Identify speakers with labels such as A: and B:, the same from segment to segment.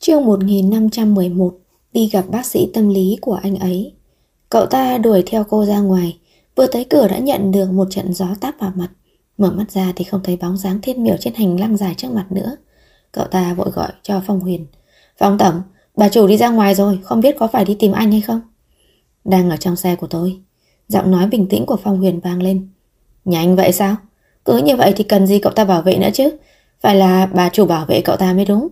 A: Chương 1511. Đi gặp bác sĩ tâm lý của anh ấy. Cậu ta đuổi theo cô ra ngoài, vừa tới cửa đã nhận được một trận gió táp vào mặt. Mở mắt ra thì không thấy bóng dáng Thiên Miểu trên hành lang dài trước mặt nữa. Cậu ta vội gọi cho Phong Huyền. Phong tổng, bà chủ đi ra ngoài rồi, không biết có phải đi tìm anh hay không? Đang ở trong xe của tôi. Giọng nói bình tĩnh của Phong Huyền vang lên. Nhanh vậy sao? Cứ như vậy thì cần gì cậu ta bảo vệ nữa chứ? Phải là bà chủ bảo vệ cậu ta mới đúng.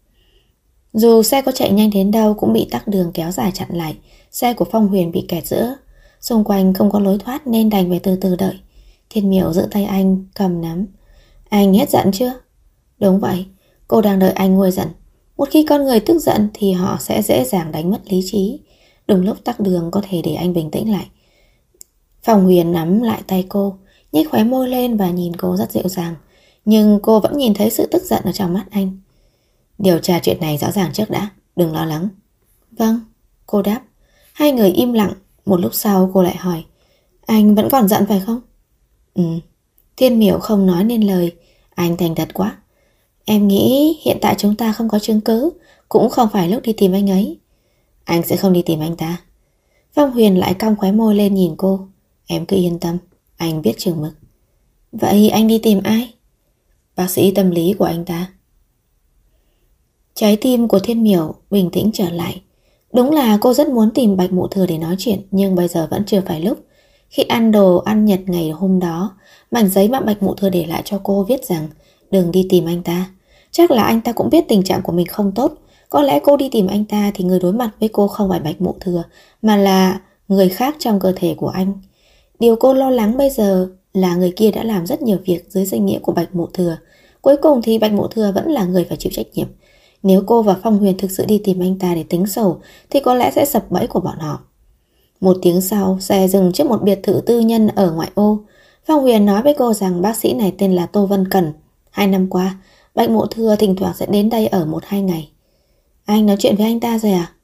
A: Dù xe có chạy nhanh đến đâu cũng bị tắc đường kéo dài chặn lại. Xe của Phong Huyền bị kẹt giữa, xung quanh không có lối thoát nên đành phải từ từ đợi. Thiên Miểu giữ tay anh, cầm nắm. Anh hết giận chưa? Đúng vậy, cô đang đợi anh nguôi giận. Một khi con người tức giận thì họ sẽ dễ dàng đánh mất lý trí. Đúng lúc tắc đường có thể để anh bình tĩnh lại. Phong Huyền nắm lại tay cô, nhếch khóe môi lên và nhìn cô rất dịu dàng. Nhưng cô vẫn nhìn thấy sự tức giận ở trong mắt anh. Điều tra chuyện này rõ ràng trước đã, đừng lo lắng. Vâng, cô đáp. Hai người im lặng, một lúc sau cô lại hỏi. Anh vẫn còn giận phải không? Thiên Miểu không nói nên lời. Anh thành thật quá. Em nghĩ hiện tại chúng ta không có chứng cứ, cũng không phải lúc đi tìm anh ấy. Anh sẽ không đi tìm anh ta. Phong Huyền lại cong khóe môi lên nhìn cô. Em cứ yên tâm, anh biết chừng mực. Vậy anh đi tìm ai? Bác sĩ tâm lý của anh ta. Trái tim của Thiên Miểu bình tĩnh trở lại. Đúng là cô rất muốn tìm Bạch Mụ Thừa để nói chuyện, nhưng bây giờ vẫn chưa phải lúc. Khi ăn đồ ăn nhật ngày hôm đó, mảnh giấy mà Bạch Mụ Thừa để lại cho cô viết rằng đừng đi tìm anh ta. Chắc là anh ta cũng biết tình trạng của mình không tốt. Có lẽ cô đi tìm anh ta thì người đối mặt với cô không phải Bạch Mụ Thừa, mà là người khác trong cơ thể của anh. Điều cô lo lắng bây giờ là người kia đã làm rất nhiều việc dưới danh nghĩa của Bạch Mụ Thừa. Cuối cùng thì Bạch Mụ Thừa vẫn là người phải chịu trách nhiệm. Nếu cô và Phong Huyền thực sự đi tìm anh ta để tính sổ thì có lẽ sẽ sập bẫy của bọn họ. Một tiếng sau, xe dừng trước một biệt thự tư nhân ở ngoại ô. Phong Huyền nói với cô rằng bác sĩ này tên là Tô Vân Cẩn. 2 năm qua, Bạch Mộ Thừa thỉnh thoảng sẽ đến đây ở 1-2 ngày. Anh nói chuyện với anh ta rồi à?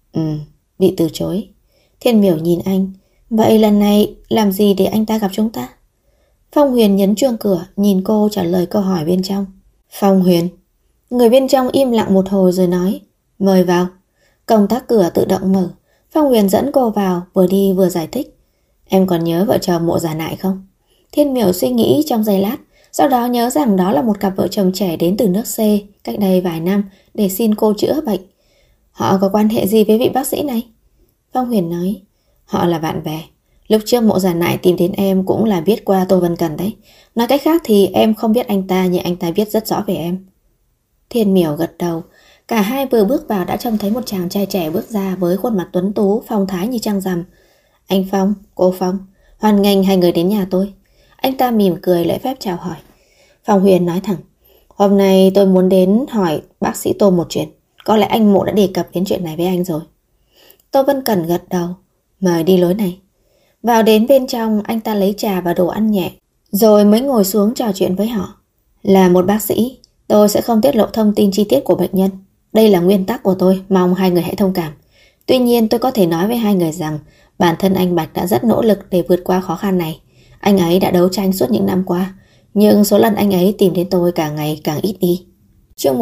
A: Bị từ chối. Thiên Miểu nhìn anh. Vậy lần này làm gì để anh ta gặp chúng ta? Phong Huyền nhấn chuông cửa, nhìn cô trả lời câu hỏi bên trong. Phong Huyền. Người bên trong im lặng một hồi rồi nói. Mời vào. Công tắc cửa tự động mở. Phong Huyền dẫn cô vào, vừa đi vừa giải thích. Em còn nhớ vợ chồng Mộ Già Nại không? Thiên Miểu suy nghĩ trong giây lát, sau đó nhớ rằng đó là một cặp vợ chồng trẻ đến từ nước C cách đây vài năm để xin cô chữa bệnh. Họ có quan hệ gì với vị bác sĩ này? Phong Huyền nói. Họ là bạn bè. Lúc trước Mộ Già Nại tìm đến em cũng là biết qua Tô Vân Cần đấy. Nói cách khác thì em không biết anh ta, nhưng anh ta biết rất rõ về em. Thiên Miểu gật đầu. Cả hai vừa bước vào đã trông thấy một chàng trai trẻ bước ra với khuôn mặt tuấn tú, phong thái như trăng rằm. Anh Phong, cô Phong, hoan nghênh hai người đến nhà tôi. Anh ta mỉm cười lễ phép chào hỏi. Phong Huyền nói thẳng. Hôm nay tôi muốn đến hỏi bác sĩ Tô một chuyện. Có lẽ anh Mộ đã đề cập đến chuyện này với anh rồi. Tô Vân Cẩn gật đầu. Mời đi lối này. Vào đến bên trong, anh ta lấy trà và đồ ăn nhẹ, rồi mới ngồi xuống trò chuyện với họ. Là một bác sĩ, tôi sẽ không tiết lộ thông tin chi tiết của bệnh nhân. Đây là nguyên tắc của tôi, mong hai người hãy thông cảm. Tuy nhiên tôi có thể nói với hai người rằng bản thân anh Bạch đã rất nỗ lực để vượt qua khó khăn này. Anh ấy đã đấu tranh suốt những năm qua, nhưng số lần anh ấy tìm đến tôi càng ngày càng ít đi. Chương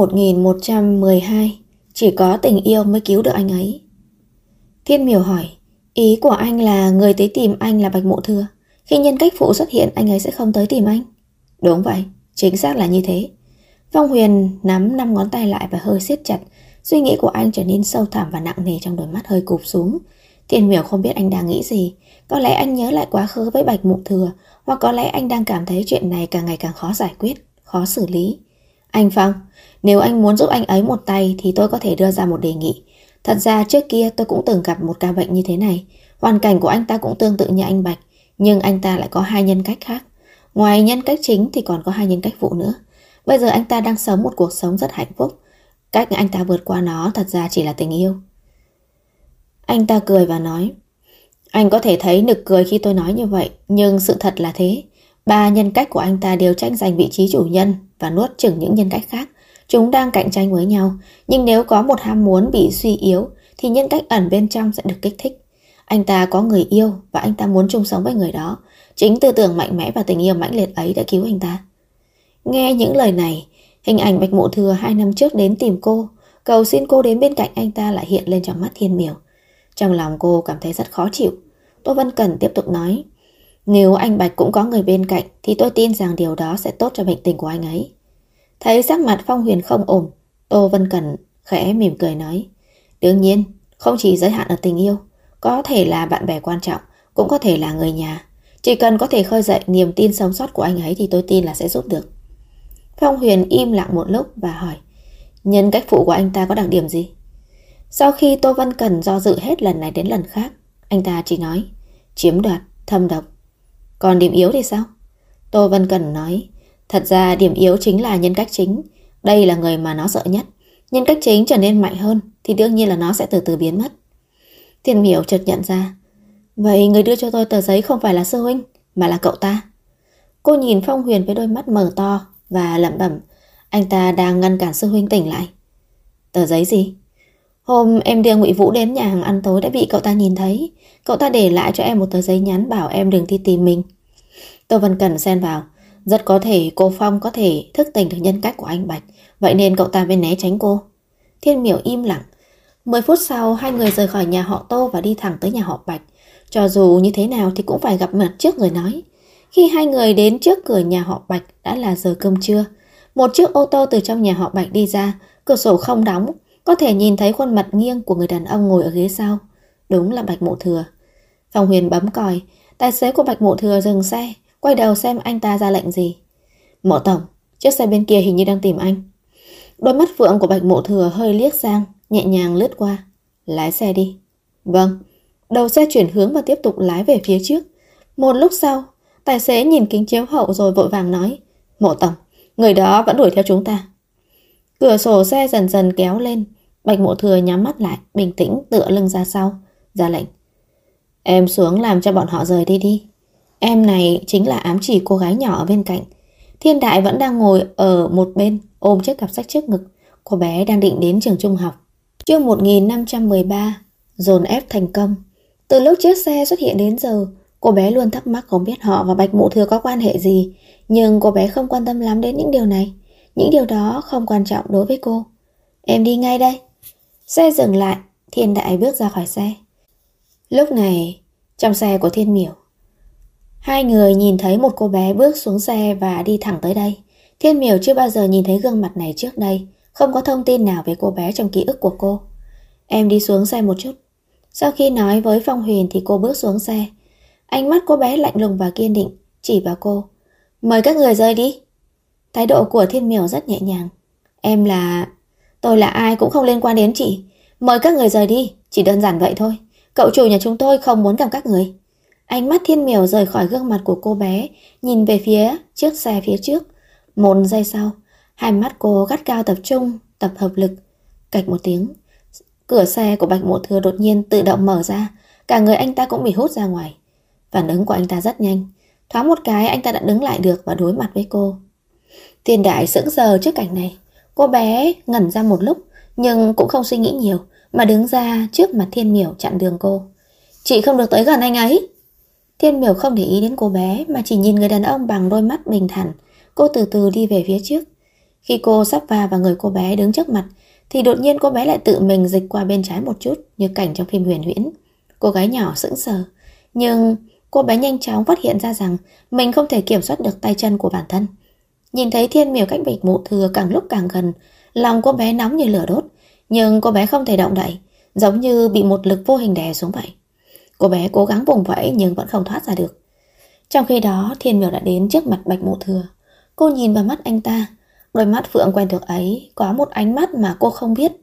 A: 1112. Chỉ có tình yêu mới cứu được anh ấy. Thiên Miểu hỏi. Ý của anh là người tới tìm anh là Bạch Mộ Thừa. Khi nhân cách phụ xuất hiện anh ấy sẽ không tới tìm anh? Đúng vậy, chính xác là như thế. Phong Huyền nắm 5 ngón tay lại và hơi siết chặt. Suy nghĩ của anh trở nên sâu thẳm và nặng nề, trong đôi mắt hơi cụp xuống. Thiên Miểu không biết anh đang nghĩ gì. Có lẽ anh nhớ lại quá khứ với Bạch Mộ Thừa, hoặc có lẽ anh đang cảm thấy chuyện này càng ngày càng khó giải quyết, khó xử lý. Anh Phong, nếu anh muốn giúp anh ấy một tay thì tôi có thể đưa ra một đề nghị. Thật ra trước kia tôi cũng từng gặp một ca bệnh như thế này. Hoàn cảnh của anh ta cũng tương tự như anh Bạch, nhưng anh ta lại có 2 nhân cách khác. Ngoài nhân cách chính thì còn có 2 nhân cách phụ nữa. Bây giờ anh ta đang sống một cuộc sống rất hạnh phúc. Cách anh ta vượt qua nó thật ra chỉ là tình yêu. Anh ta cười và nói. Anh có thể thấy nực cười khi tôi nói như vậy, nhưng sự thật là thế. 3 nhân cách của anh ta đều tranh giành vị trí chủ nhân và nuốt chửng những nhân cách khác. Chúng đang cạnh tranh với nhau, nhưng nếu có một ham muốn bị suy yếu thì nhân cách ẩn bên trong sẽ được kích thích. Anh ta có người yêu và anh ta muốn chung sống với người đó. Chính tư tưởng mạnh mẽ và tình yêu mãnh liệt ấy đã cứu anh ta. Nghe những lời này, hình ảnh Bạch Mộ Thừa 2 năm trước đến tìm cô cầu xin cô đến bên cạnh anh ta lại hiện lên trong mắt Thiên Miểu. Trong lòng cô cảm thấy rất khó chịu. Tô Vân Cẩn tiếp tục nói, nếu anh Bạch cũng có người bên cạnh thì tôi tin rằng điều đó sẽ tốt cho bệnh tình của anh ấy. Thấy sắc mặt Phong Huyền không ổn, Tô Vân Cẩn khẽ mỉm cười nói, đương nhiên, không chỉ giới hạn ở tình yêu, có thể là bạn bè quan trọng, cũng có thể là người nhà. Chỉ cần có thể khơi dậy niềm tin sống sót của anh ấy thì tôi tin là sẽ giúp được. Phong Huyền im lặng một lúc và hỏi, nhân cách phụ của anh ta có đặc điểm gì? Sau khi Tô Vân Cẩn do dự hết lần này đến lần khác, anh ta chỉ nói, chiếm đoạt, thâm độc. Còn điểm yếu thì sao? Tô Vân Cẩn nói, thật ra điểm yếu chính là nhân cách chính. Đây là người mà nó sợ nhất. Nhân cách chính trở nên mạnh hơn thì đương nhiên là nó sẽ từ từ biến mất. Thiên Miểu chợt nhận ra, vậy người đưa cho tôi tờ giấy không phải là sư huynh, mà là cậu ta. Cô nhìn Phong Huyền với đôi mắt mở to và lẩm bẩm, anh ta đang ngăn cản sư huynh tỉnh lại. Tờ giấy gì? Hôm em đưa Ngụy Vũ đến nhà hàng ăn tối đã bị cậu ta nhìn thấy. Cậu ta để lại cho em một tờ giấy nhắn bảo em đừng đi tìm mình. Tô Vân Cẩn xen vào, rất có thể cô Phong có thể thức tỉnh được nhân cách của anh Bạch, vậy nên cậu ta mới né tránh cô. Thiên Miểu im lặng. 10 phút sau, hai người rời khỏi nhà họ Tô và đi thẳng tới nhà họ Bạch. Cho dù như thế nào thì cũng phải gặp mặt trước rồi nói. Khi hai người đến trước cửa nhà họ Bạch đã là giờ cơm trưa. Một chiếc ô tô từ trong nhà họ Bạch đi ra, cửa sổ không đóng, có thể nhìn thấy khuôn mặt nghiêng của người đàn ông ngồi ở ghế sau. Đúng là Bạch Mộ Thừa. Phong Huyền bấm còi, tài xế của Bạch Mộ Thừa dừng xe, quay đầu xem anh ta ra lệnh gì. Mộ tổng, chiếc xe bên kia hình như đang tìm anh. Đôi mắt phượng của Bạch Mộ Thừa hơi liếc sang, nhẹ nhàng lướt qua. Lái xe đi. Vâng. Đầu xe chuyển hướng và tiếp tục lái về phía trước. Một lúc sau, tài xế nhìn kính chiếu hậu rồi vội vàng nói, Mộ tổng, người đó vẫn đuổi theo chúng ta. Cửa sổ xe dần dần kéo lên. Bạch Mộ Thừa nhắm mắt lại, bình tĩnh tựa lưng ra sau, ra lệnh. Em xuống làm cho bọn họ rời đi đi. Em này chính là ám chỉ cô gái nhỏ ở bên cạnh. Thiên Đại vẫn đang ngồi ở một bên, ôm chiếc cặp sách trước ngực. Cô bé đang định đến trường trung học. Chương 1513, dồn ép thành công. Từ lúc chiếc xe xuất hiện đến giờ, cô bé luôn thắc mắc không biết họ và Bạch Mộ Thừa có quan hệ gì. Nhưng cô bé không quan tâm lắm đến những điều này. Những điều đó không quan trọng đối với cô. Em đi ngay đây. Xe dừng lại, Thiên Đại bước ra khỏi xe. Lúc này, trong xe của Thiên Miểu, hai người nhìn thấy một cô bé bước xuống xe và đi thẳng tới đây. Thiên Miểu chưa bao giờ nhìn thấy gương mặt này trước đây, không có thông tin nào về cô bé trong ký ức của cô. Em đi xuống xe một chút. Sau khi nói với Phong Huyền thì cô bước xuống xe. Ánh mắt cô bé lạnh lùng và kiên định, chỉ vào cô. Mời các người rời đi. Thái độ của Thiên Miểu rất nhẹ nhàng. Tôi là ai cũng không liên quan đến chị. Mời các người rời đi, chỉ đơn giản vậy thôi. Cậu chủ nhà chúng tôi không muốn gặp các người. Ánh mắt Thiên Miểu rời khỏi gương mặt của cô bé, nhìn về phía chiếc xe phía trước. Một giây sau, hai mắt cô gắt gao tập trung, tập hợp lực. Cạch một tiếng, cửa xe của Bạch Mộ Thừa đột nhiên tự động mở ra. Cả người anh ta cũng bị hút ra ngoài. Phản ứng của anh ta rất nhanh. Thoáng một cái anh ta đã đứng lại được và đối mặt với cô. Thiên Đại sững sờ trước cảnh này. Cô bé ngẩn ra một lúc, nhưng cũng không suy nghĩ nhiều, mà đứng ra trước mặt Thiên Miểu chặn đường cô. Chị không được tới gần anh ấy. Thiên Miểu không để ý đến cô bé, mà chỉ nhìn người đàn ông bằng đôi mắt bình thản. Cô từ từ đi về phía trước. Khi cô sắp va vào người cô bé đứng trước mặt, thì đột nhiên cô bé lại tự mình dịch qua bên trái một chút, như cảnh trong phim huyền huyễn. Cô gái nhỏ sững sờ, nhưng cô bé nhanh chóng phát hiện ra rằng mình không thể kiểm soát được tay chân của bản thân. Nhìn thấy Thiên Miểu cách Bạch Mộ Thừa càng lúc càng gần, lòng cô bé nóng như lửa đốt, nhưng cô bé không thể động đậy, giống như bị một lực vô hình đè xuống vậy. Cô bé cố gắng vùng vẫy nhưng vẫn không thoát ra được. Trong khi đó, Thiên Miểu đã đến trước mặt Bạch Mộ Thừa. Cô nhìn vào mắt anh ta, đôi mắt phượng quen thuộc ấy có một ánh mắt mà cô không biết.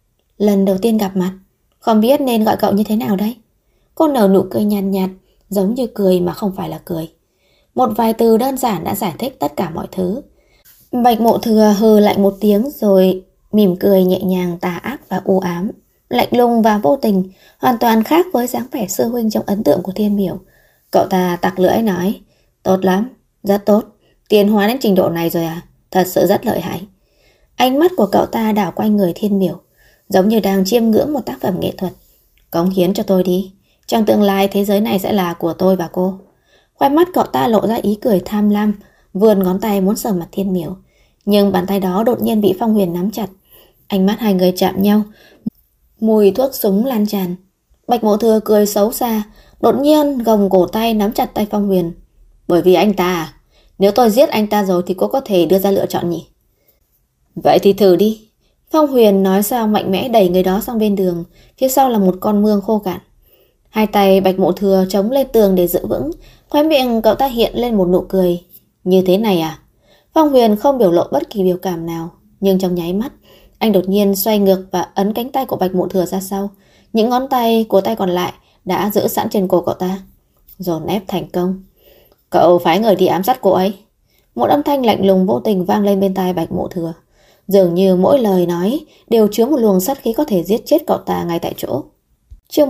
A: Lần đầu tiên gặp mặt, không biết nên gọi cậu như thế nào đây. Cô nở nụ cười nhàn nhạt, giống như cười mà không phải là cười. Một vài từ đơn giản đã giải thích tất cả mọi thứ. Bạch Mộ Thừa hừ lạnh một tiếng rồi mỉm cười nhẹ nhàng, tà ác và u ám, lạnh lùng và vô tình, hoàn toàn khác với dáng vẻ sư huynh trong ấn tượng của Thiên Miểu. Cậu ta tặc lưỡi nói, tốt lắm, rất tốt, tiến hóa đến trình độ này rồi à, thật sự rất lợi hại. Ánh mắt của cậu ta đảo quanh người Thiên Miểu, giống như đang chiêm ngưỡng một tác phẩm nghệ thuật. Cống hiến cho tôi đi, trong tương lai thế giới này sẽ là của tôi và cô. Khoe mắt cậu ta lộ ra ý cười tham lam, vươn ngón tay muốn sờ mặt Thiên Miểu, nhưng bàn tay đó đột nhiên bị Phong Huyền nắm chặt. Ánh mắt hai người chạm nhau, mùi thuốc súng lan tràn. Bạch Mộ Thừa cười xấu xa, đột nhiên gồng cổ tay nắm chặt tay Phong Huyền. Bởi vì anh ta à? Nếu tôi giết anh ta rồi thì cô có thể đưa ra lựa chọn nhỉ? Vậy thì thử đi. Phong Huyền nói sao mạnh mẽ đẩy người đó sang bên đường, phía sau là một con mương khô cạn. Hai tay Bạch Mộ Thừa chống lên tường để giữ vững, khóe miệng cậu ta hiện lên một nụ cười. Như thế này à? Phong Huyền không biểu lộ bất kỳ biểu cảm nào, nhưng trong nháy mắt, anh đột nhiên xoay ngược và ấn cánh tay của Bạch Mộ Thừa ra sau. Những ngón tay của tay còn lại đã giữ sẵn trên cổ cậu ta. Dồn ép thành công. Cậu phái người đi ám sát cô ấy. Một âm thanh lạnh lùng vô tình vang lên bên tai Bạch Mộ Thừa. Dường như mỗi lời nói đều chứa một luồng sát khí có thể giết chết cậu ta ngay tại chỗ. Chương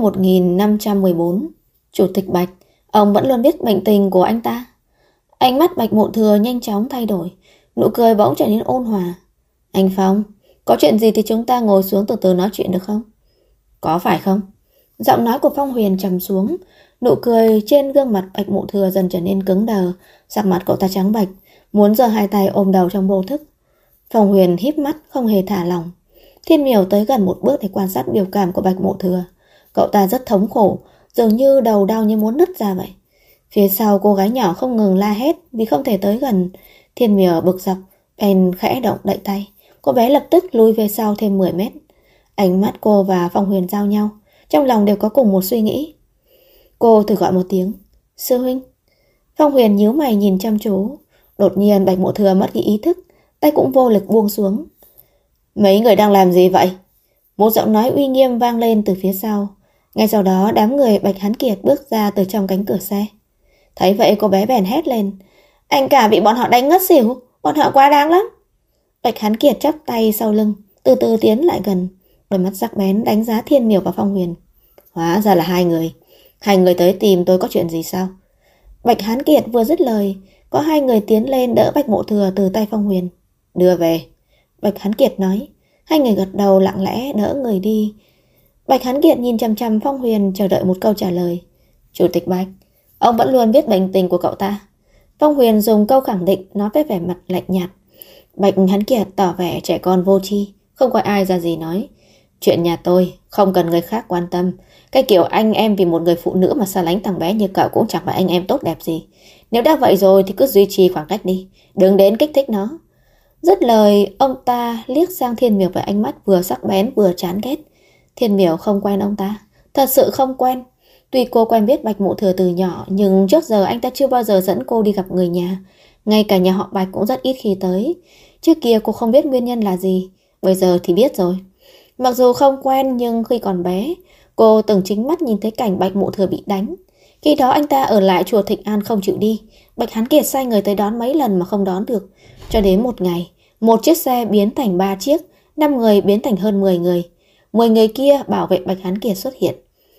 A: 1514. Chủ tịch Bạch, ông vẫn luôn biết bệnh tình của anh ta. Ánh mắt Bạch Mộ Thừa nhanh chóng thay đổi, nụ cười bỗng trở nên ôn hòa. Anh Phong, có chuyện gì thì chúng ta ngồi xuống từ từ nói chuyện được không? Có phải không? Giọng nói của Phong Huyền trầm xuống, nụ cười trên gương mặt Bạch Mộ Thừa dần trở nên cứng đờ, sắc mặt cậu ta trắng bệch, muốn giơ hai tay ôm đầu trong vô thức. Phong Huyền híp mắt không hề thả lỏng. Thiên Miểu tới gần một bước để quan sát biểu cảm của Bạch Mộ Thừa. Cậu ta rất thống khổ, dường như đầu đau như muốn nứt ra vậy. Phía sau cô gái nhỏ không ngừng la hét vì không thể tới gần. Thiên Miểu bực dọc, bèn khẽ động đậy tay. Cô bé lập tức lùi về sau thêm 10 mét. Ánh mắt cô và Phong Huyền giao nhau, trong lòng đều có cùng một suy nghĩ. Cô thử gọi một tiếng, sư huynh. Phong Huyền nhíu mày nhìn chăm chú. Đột nhiên Bạch Mộ Thừa mất đi ý thức, tay cũng vô lực buông xuống. Mấy người đang làm gì vậy? Một giọng nói uy nghiêm vang lên từ phía sau. Ngay sau đó đám người Bạch Hán Kiệt bước ra từ trong cánh cửa xe. Thấy vậy cô bé bèn hét lên. Anh cả bị bọn họ đánh ngất xỉu, bọn họ quá đáng lắm. Bạch Hán Kiệt chắp tay sau lưng, từ từ tiến lại gần, đôi mắt sắc bén đánh giá Thiên Miểu và Phong Huyền. Hóa ra là hai người. Hai người tới tìm tôi có chuyện gì sao? Bạch Hán Kiệt vừa dứt lời, có hai người tiến lên đỡ Bạch Mộ Thừa từ tay Phong Huyền. Đưa về. Bạch Hán Kiệt nói. Hai người gật đầu lặng lẽ đỡ người đi. Bạch Hán Kiệt nhìn chằm chằm Phong Huyền chờ đợi một câu trả lời. Chủ tịch Bạch, ông vẫn luôn biết bệnh tình của cậu ta. Phong Huyền dùng câu khẳng định nói với vẻ mặt lạnh nhạt. Bạch Hán Kiệt tỏ vẻ trẻ con vô tri, không coi ai ra gì nói. Chuyện nhà tôi không cần người khác quan tâm. Cái kiểu anh em vì một người phụ nữ mà xa lánh thằng bé như cậu cũng chẳng phải anh em tốt đẹp gì. Nếu đã vậy rồi thì cứ duy trì khoảng cách đi, đừng đến kích thích nó. Dứt lời, ông ta liếc sang Thiên Miểu với ánh mắt vừa sắc bén vừa chán ghét. Thiên Miểu không quen ông ta, thật sự không quen. Tuy cô quen biết Bạch Mộ Thừa từ nhỏ, nhưng trước giờ anh ta chưa bao giờ dẫn cô đi gặp người nhà. Ngay cả nhà họ Bạch cũng rất ít khi tới. Trước kia cô không biết nguyên nhân là gì, bây giờ thì biết rồi. Mặc dù không quen nhưng khi còn bé, cô từng chính mắt nhìn thấy cảnh Bạch Mộ Thừa bị đánh. Khi đó anh ta ở lại chùa Thịnh An không chịu đi. Bạch Hán Kiệt sai người tới đón mấy lần mà không đón được. Cho đến một ngày, một chiếc xe biến thành 3 chiếc, 5 người biến thành hơn 10 người. 10 người kia bảo vệ Bạch Hán Kiệt xuất hiện.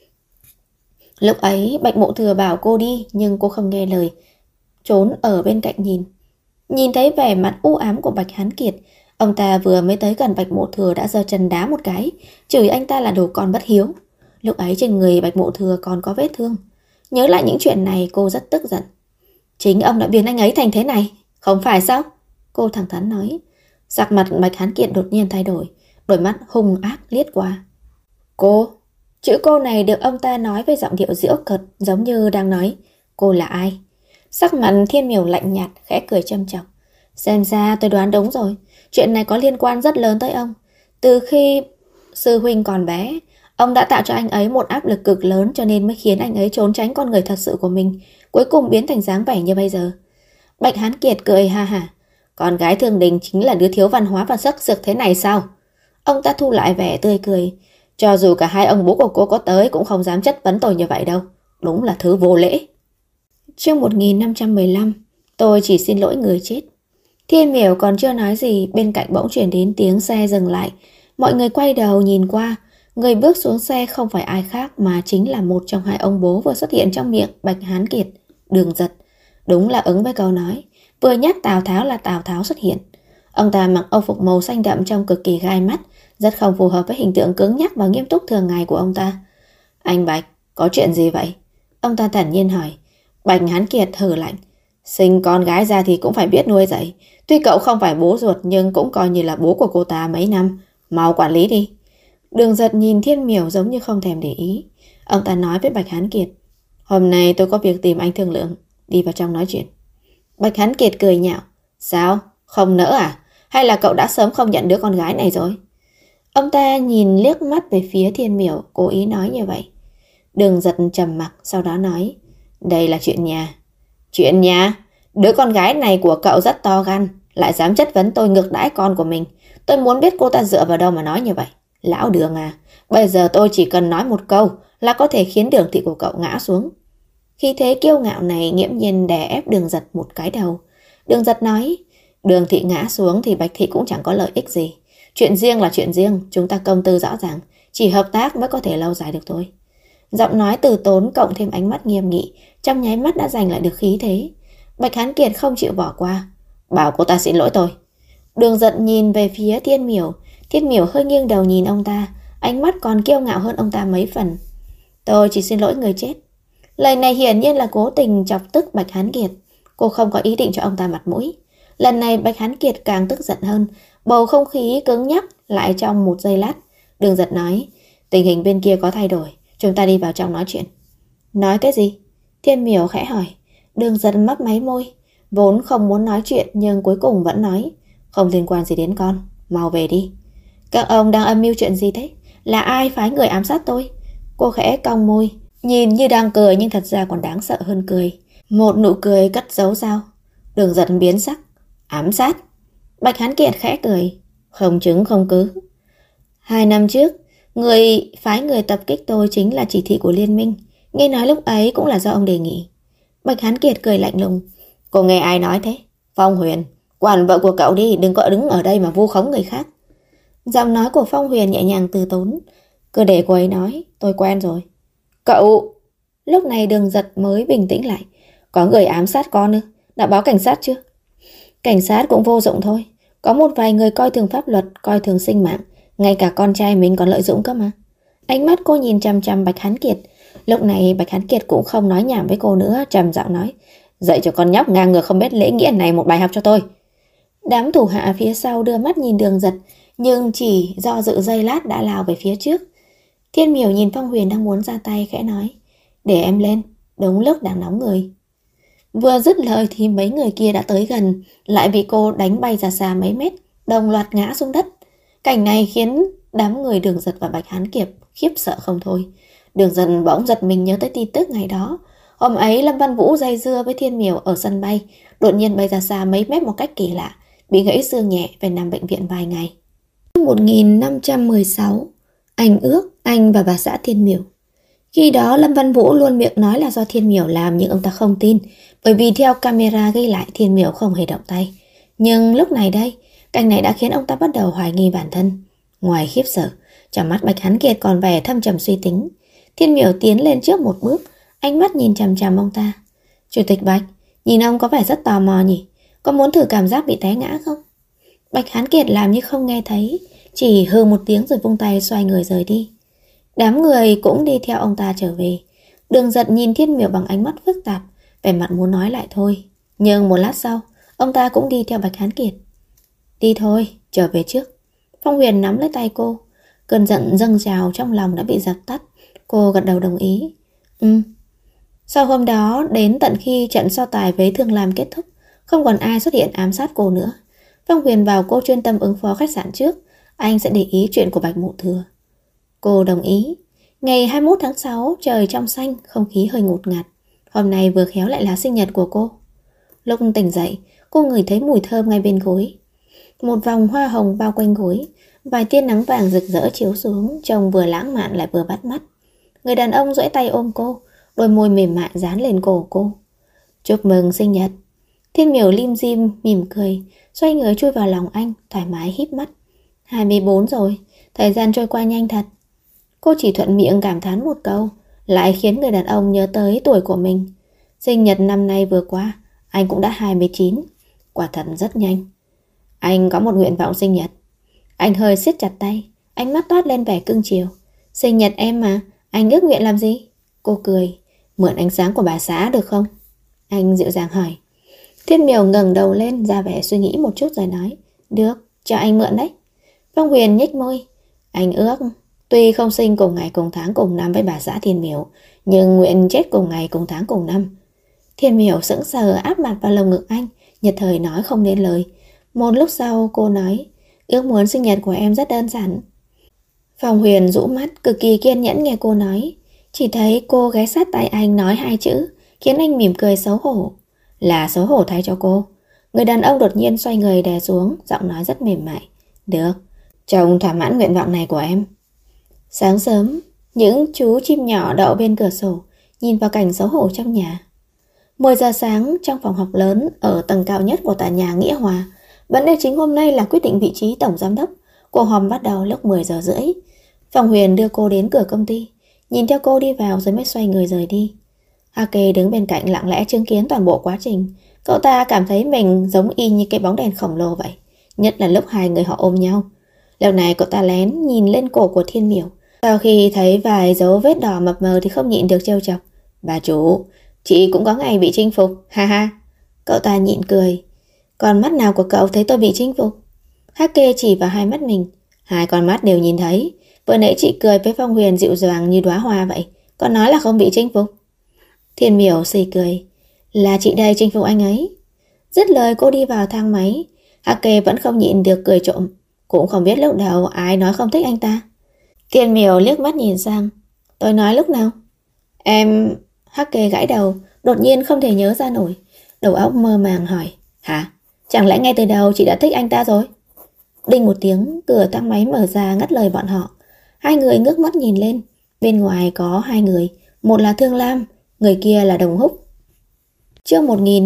A: Lúc ấy Bạch Mộ Thừa bảo cô đi, nhưng cô không nghe lời, trốn ở bên cạnh nhìn. Nhìn thấy vẻ mặt u ám của Bạch Hán Kiệt, ông ta vừa mới tới gần Bạch Mộ Thừa đã giơ chân đá một cái, chửi anh ta là đồ con bất hiếu. Lúc ấy trên người Bạch Mộ Thừa còn có vết thương. Nhớ lại những chuyện này cô rất tức giận. Chính ông đã biến anh ấy thành thế này, không phải sao? Cô thẳng thắn nói. Sắc mặt Bạch Hán Kiệt đột nhiên thay đổi, đôi mắt hung ác liếc qua. Cô? Chữ cô này được ông ta nói với giọng điệu giễu cợt, giống như đang nói cô là ai. Sắc mặt Thiên Miểu lạnh nhạt, khẽ cười châm chọc. Xem ra tôi đoán đúng rồi, chuyện này có liên quan rất lớn tới ông. Từ khi sư huynh còn bé, ông đã tạo cho anh ấy một áp lực cực lớn, cho nên mới khiến anh ấy trốn tránh con người thật sự của mình, cuối cùng biến thành dáng vẻ như bây giờ. Bạch Hán Kiệt cười ha hả. Con gái Thương Đình chính là đứa thiếu văn hóa và sắc sược thế này sao? Ông ta thu lại vẻ tươi cười. Cho dù cả hai ông bố của cô có tới cũng không dám chất vấn tôi như vậy đâu. Đúng là thứ vô lễ. Chương 1515. Tôi chỉ xin lỗi người chết. Thiên Miểu còn chưa nói gì, bên cạnh bỗng chuyển đến tiếng xe dừng lại. Mọi người quay đầu nhìn qua. Người bước xuống xe không phải ai khác mà chính là một trong hai ông bố vừa xuất hiện trong miệng Bạch Hán Kiệt, Đường Giật. Đúng là ứng với câu nói, vừa nhắc Tào Tháo là Tào Tháo xuất hiện. Ông ta mặc âu phục màu xanh đậm trông cực kỳ gai mắt, rất không phù hợp với hình tượng cứng nhắc và nghiêm túc thường ngày của ông ta. Anh Bạch, có chuyện gì vậy? Ông ta thản nhiên hỏi. Bạch Hán Kiệt hừ lạnh. Sinh con gái ra thì cũng phải biết nuôi dạy. Tuy cậu không phải bố ruột nhưng cũng coi như là bố của cô ta mấy năm. Mau quản lý đi. Đường Giật nhìn Thiên Miểu giống như không thèm để ý. Ông ta nói với Bạch Hán Kiệt, hôm nay tôi có việc tìm anh thương lượng, đi vào trong nói chuyện. Bạch Hán Kiệt cười nhạo, sao? Không nỡ à? Hay là cậu đã sớm không nhận đứa con gái này rồi? Ông ta nhìn liếc mắt về phía Thiên Miểu, cố ý nói như vậy. Đường Giật trầm mặc, sau đó nói, đây là chuyện nhà. Chuyện nhà? Đứa con gái này của cậu rất to gan, lại dám chất vấn tôi ngược đãi con của mình. Tôi muốn biết cô ta dựa vào đâu mà nói như vậy. Lão Đường à, bây giờ tôi chỉ cần nói một câu là có thể khiến Đường thị của cậu ngã xuống. Khi thế kiêu ngạo này nghiễm nhiên đè ép Đường Giật một cái đầu. Đường Giật nói, Đường thị ngã xuống thì Bạch thị cũng chẳng có lợi ích gì. Chuyện riêng là chuyện riêng, chúng ta công tư rõ ràng, chỉ hợp tác mới có thể lâu dài được thôi. Giọng nói từ tốn cộng thêm ánh mắt nghiêm nghị, trong nháy mắt đã giành lại được khí thế. Bạch Hán Kiệt không chịu bỏ qua, bảo cô ta xin lỗi tôi. Đường Giật nhìn về phía Thiên Miểu. Thiên Miểu hơi nghiêng đầu nhìn ông ta, ánh mắt còn kiêu ngạo hơn ông ta mấy phần. Tôi chỉ xin lỗi người chết. Lời này hiển nhiên là cố tình chọc tức Bạch Hán Kiệt. Cô không có ý định cho ông ta mặt mũi. Lần này Bạch Hán Kiệt càng tức giận hơn. Bầu không khí cứng nhắc lại trong một giây lát. Đường Giật nói, tình hình bên kia có thay đổi, chúng ta đi vào trong nói chuyện. Nói cái gì? Thiên Miểu khẽ hỏi. Đường Giật mấp máy môi, vốn không muốn nói chuyện nhưng cuối cùng vẫn nói, không liên quan gì đến con, mau về đi. Các ông đang âm mưu chuyện gì thế? Là ai phái người ám sát tôi? Cô khẽ cong môi, nhìn như đang cười nhưng thật ra còn đáng sợ hơn cười. Một nụ cười cất giấu sao? Đường Giật biến sắc. Ám sát? Bạch Hán Kiệt khẽ cười. Không chứng không cứ. 2 năm trước, người phái người tập kích tôi chính là chỉ thị của liên minh. Nghe nói lúc ấy cũng là do ông đề nghị. Bạch Hán Kiệt cười lạnh lùng. Cô nghe ai nói thế? Phong Huyền, quản vợ của cậu đi, đừng có đứng ở đây mà vu khống người khác. Giọng nói của Phong Huyền nhẹ nhàng từ tốn. Cứ để cô ấy nói, tôi quen rồi. Cậu... Lúc này Đường Giật mới bình tĩnh lại. Có người ám sát con ư? Đã báo cảnh sát chưa? Cảnh sát cũng vô dụng thôi. Có một vài người coi thường pháp luật, coi thường sinh mạng. Ngay cả con trai mình còn lợi dụng cơ mà. Ánh mắt cô nhìn chằm chằm Bạch Hán Kiệt. Lúc này Bạch Hán Kiệt cũng không nói nhảm với cô nữa, trầm giọng nói, dạy cho con nhóc ngang ngược không biết lễ nghĩa này một bài học cho tôi. Đám thủ hạ phía sau đưa mắt nhìn Đường Giật, nhưng chỉ do dự giây lát đã lao về phía trước. Thiên Miểu nhìn Phong Huyền đang muốn ra tay khẽ nói, để em lên, đúng lúc đang nóng người. Vừa dứt lời thì mấy người kia đã tới gần, lại bị cô đánh bay ra xa mấy mét, đồng loạt ngã xuống đất. Cảnh này khiến đám người Đường Giật và Bạch Hán Kiệt khiếp sợ không thôi. Đường Giật bỗng giật mình nhớ tới tin tức ngày đó. Hôm ấy Lâm Văn Vũ dây dưa với Thiên Miểu ở sân bay, đột nhiên bay ra xa mấy mét một cách kỳ lạ, bị gãy xương nhẹ, phải nằm bệnh viện vài ngày. 1516, anh ước anh và bà xã Thiên Miểu. Khi đó Lâm Văn Vũ luôn miệng nói là do Thiên Miểu làm, nhưng ông ta không tin, bởi vì theo camera ghi lại Thiên Miểu không hề động tay. Nhưng lúc này đây, cảnh này đã khiến ông ta bắt đầu hoài nghi bản thân. Ngoài khiếp sợ, trong mắt Bạch Hán Kiệt còn vẻ thâm trầm suy tính. Thiên Miểu tiến lên trước một bước, ánh mắt nhìn chằm chằm ông ta. Chủ tịch Bạch, nhìn ông có vẻ rất tò mò nhỉ? Có muốn thử cảm giác bị té ngã không? Bạch Hán Kiệt làm như không nghe thấy, chỉ hừ một tiếng rồi vung tay xoay người rời đi. Đám người cũng đi theo ông ta trở về. Đường Giật nhìn Thiên Miểu bằng ánh mắt phức tạp, vẻ mặt muốn nói lại thôi. Nhưng một lát sau, ông ta cũng đi theo Bạch Hán Kiệt. Đi thôi, trở về trước. Phong Huyền nắm lấy tay cô. Cơn giận dâng trào trong lòng đã bị dập tắt. Cô gật đầu đồng ý. Sau hôm đó, đến tận khi trận so tài với Thương Lam kết thúc, không còn ai xuất hiện ám sát cô nữa. Phong Huyền bảo cô chuyên tâm ứng phó khách sạn trước, anh sẽ để ý chuyện của Bạch Mộ Thừa. Cô đồng ý. Ngày 21 tháng 6, trời trong xanh, không khí hơi ngột ngạt. Hôm nay vừa khéo lại là sinh nhật của cô. Lúc tỉnh dậy, cô ngửi thấy mùi thơm ngay bên gối. Một vòng hoa hồng bao quanh gối, vài tia nắng vàng rực rỡ chiếu xuống, trông vừa lãng mạn lại vừa bắt mắt. Người đàn ông duỗi tay ôm cô, đôi môi mềm mại dán lên cổ cô. Chúc mừng sinh nhật. Thiên Miểu lim dim mỉm cười, xoay người chui vào lòng anh, thoải mái híp mắt. 24 rồi, thời gian trôi qua nhanh thật. Cô chỉ thuận miệng cảm thán một câu, lại khiến người đàn ông nhớ tới tuổi của mình. Sinh nhật năm nay vừa qua, anh cũng đã 29. Quả thật rất nhanh. Anh có một nguyện vọng sinh nhật. Anh hơi siết chặt tay, ánh mắt toát lên vẻ cưng chiều. Sinh nhật em mà, anh ước nguyện làm gì? Cô cười. Mượn ánh sáng của bà xã được không? Anh dịu dàng hỏi. Thiên Miểu ngẩng đầu lên, ra vẻ suy nghĩ một chút rồi nói. Được, cho anh mượn đấy. Phong Huyền nhếch môi. Anh ước tuy không sinh cùng ngày cùng tháng cùng năm với bà xã Thiên Miểu, nhưng nguyện chết cùng ngày cùng tháng cùng năm. Thiên Miểu sững sờ áp mặt vào lồng ngực anh, nhất thời nói không nên lời. Một lúc sau cô nói, ước muốn sinh nhật của em rất đơn giản. Phong Huyền rũ mắt cực kỳ kiên nhẫn nghe cô nói. Chỉ thấy cô ghé sát tai anh nói hai chữ, khiến anh mỉm cười xấu hổ. Là xấu hổ thay cho cô. Người đàn ông đột nhiên xoay người đè xuống, giọng nói rất mềm mại. Được, chồng thỏa mãn nguyện vọng này của em. Sáng sớm, những chú chim nhỏ đậu bên cửa sổ, nhìn vào cảnh xấu hổ trong nhà. 10 giờ sáng trong phòng học lớn ở tầng cao nhất của tòa nhà Nghĩa Hòa. Vấn đề chính hôm nay là quyết định vị trí tổng giám đốc. Cuộc họp bắt đầu lúc 10 giờ rưỡi. Phong Huyền đưa cô đến cửa công ty, nhìn theo cô đi vào rồi mới xoay người rời đi. Hake đứng bên cạnh lặng lẽ chứng kiến toàn bộ quá trình. Cậu ta cảm thấy mình giống y như cái bóng đèn khổng lồ vậy, nhất là lúc hai người họ ôm nhau. Lần này cậu ta lén nhìn lên cổ của Thiên Miểu. Sau khi thấy vài dấu vết đỏ mập mờ thì không nhịn được trêu chọc. Bà chủ, chị cũng có ngày bị chinh phục, ha ha. Cậu ta nhịn cười. Con mắt nào của cậu thấy tôi bị chinh phục? Hake chỉ vào hai mắt mình. Hai con mắt đều nhìn thấy. Vừa nãy chị cười với Phong Huyền dịu dàng như đóa hoa vậy, còn nói là không bị chinh phục. Thiên Miểu xì cười. Là chị đây chinh phục anh ấy. Dứt lời cô đi vào thang máy. Hake vẫn không nhịn được cười trộm. Cũng không biết lúc đầu ai nói không thích anh ta. Thiên Miểu liếc mắt nhìn sang. Tôi nói lúc nào? Em... Hake gãi đầu, đột nhiên không thể nhớ ra nổi. Đầu óc mơ màng hỏi. Hả? Chẳng lẽ ngay từ đầu chị đã thích anh ta rồi? Đinh một tiếng, cửa thang máy mở ra ngắt lời bọn họ. Hai người ngước mắt nhìn lên. Bên ngoài có hai người. Một là Thương Lam, người kia là Đồng Húc. Chương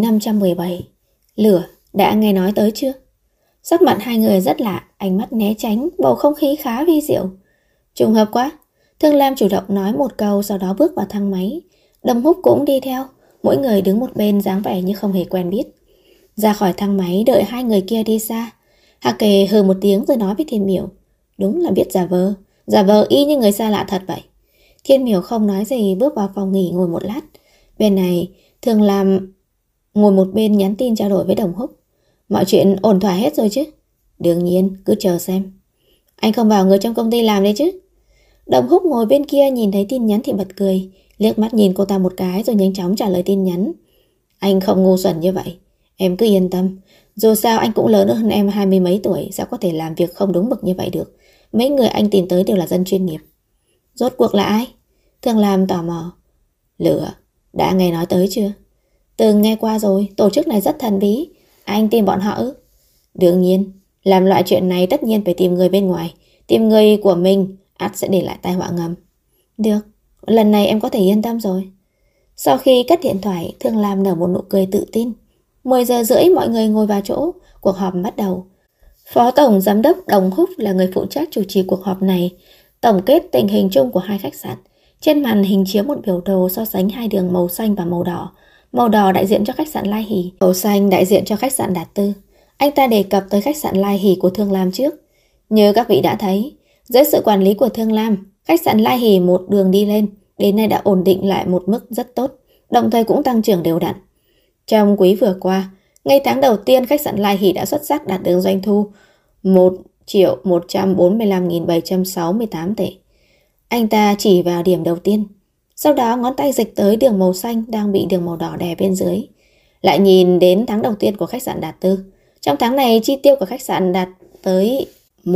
A: 1517. Lửa, đã nghe nói tới chưa? Sắc mặt hai người rất lạ, ánh mắt né tránh, bầu không khí khá vi diệu. Trùng hợp quá. Thương Lam chủ động nói một câu, sau đó bước vào thang máy. Đồng Húc cũng đi theo, mỗi người đứng một bên dáng vẻ như không hề quen biết. Ra khỏi thang máy đợi hai người kia đi xa. Hake hừ một tiếng rồi nói với Thiên Miểu. Đúng là biết giả vờ y như người xa lạ thật vậy. Thiên Miểu không nói gì, bước vào phòng nghỉ ngồi một lát. Bên này Thương Lam ngồi một bên nhắn tin trao đổi với Đồng Húc. Mọi chuyện ổn thỏa hết rồi chứ? Đương nhiên, cứ chờ xem. Anh không bảo người trong công ty làm đấy chứ? Đồng Húc ngồi bên kia nhìn thấy tin nhắn thì bật cười, liếc mắt nhìn cô ta một cái rồi nhanh chóng trả lời tin nhắn. Anh không ngu xuẩn như vậy, em cứ yên tâm. Dù sao anh cũng lớn hơn em 20 mấy tuổi, sao có thể làm việc không đúng mực như vậy được. Mấy người anh tìm tới đều là dân chuyên nghiệp. Rốt cuộc là ai? Thương Lam tò mò. Lửa, đã nghe nói tới chưa? Từng nghe qua rồi, tổ chức này rất thần bí. Anh tìm bọn họ ư? Đương nhiên, làm loại chuyện này tất nhiên phải tìm người bên ngoài. Tìm người của mình, ắt sẽ để lại tai họa ngầm. Được, lần này em có thể yên tâm rồi. Sau khi cất điện thoại, Thương Lam nở một nụ cười tự tin. 10 giờ rưỡi mọi người ngồi vào chỗ, cuộc họp bắt đầu. Phó Tổng Giám đốc Đồng Húc là người phụ trách chủ trì cuộc họp này, tổng kết tình hình chung của hai khách sạn. Trên màn hình chiếu một biểu đồ so sánh hai đường màu xanh và màu đỏ. Màu đỏ đại diện cho khách sạn Lai Hỷ, màu xanh đại diện cho khách sạn Đạt Tư. Anh ta đề cập tới khách sạn Lai Hỷ của Thương Lam trước. Như các vị đã thấy, dưới sự quản lý của Thương Lam, khách sạn Lai Hỷ một đường đi lên, đến nay đã ổn định lại một mức rất tốt, đồng thời cũng tăng trưởng đều đặn. Trong quý vừa qua, ngay tháng đầu tiên khách sạn Lai Hỷ đã xuất sắc đạt được doanh thu 1.145.768 tệ. Anh ta chỉ vào điểm đầu tiên, sau đó ngón tay dịch tới đường màu xanh đang bị đường màu đỏ đè bên dưới. Lại nhìn đến tháng đầu tiên của khách sạn Đạt Tư. Trong tháng này chi tiêu của khách sạn đạt tới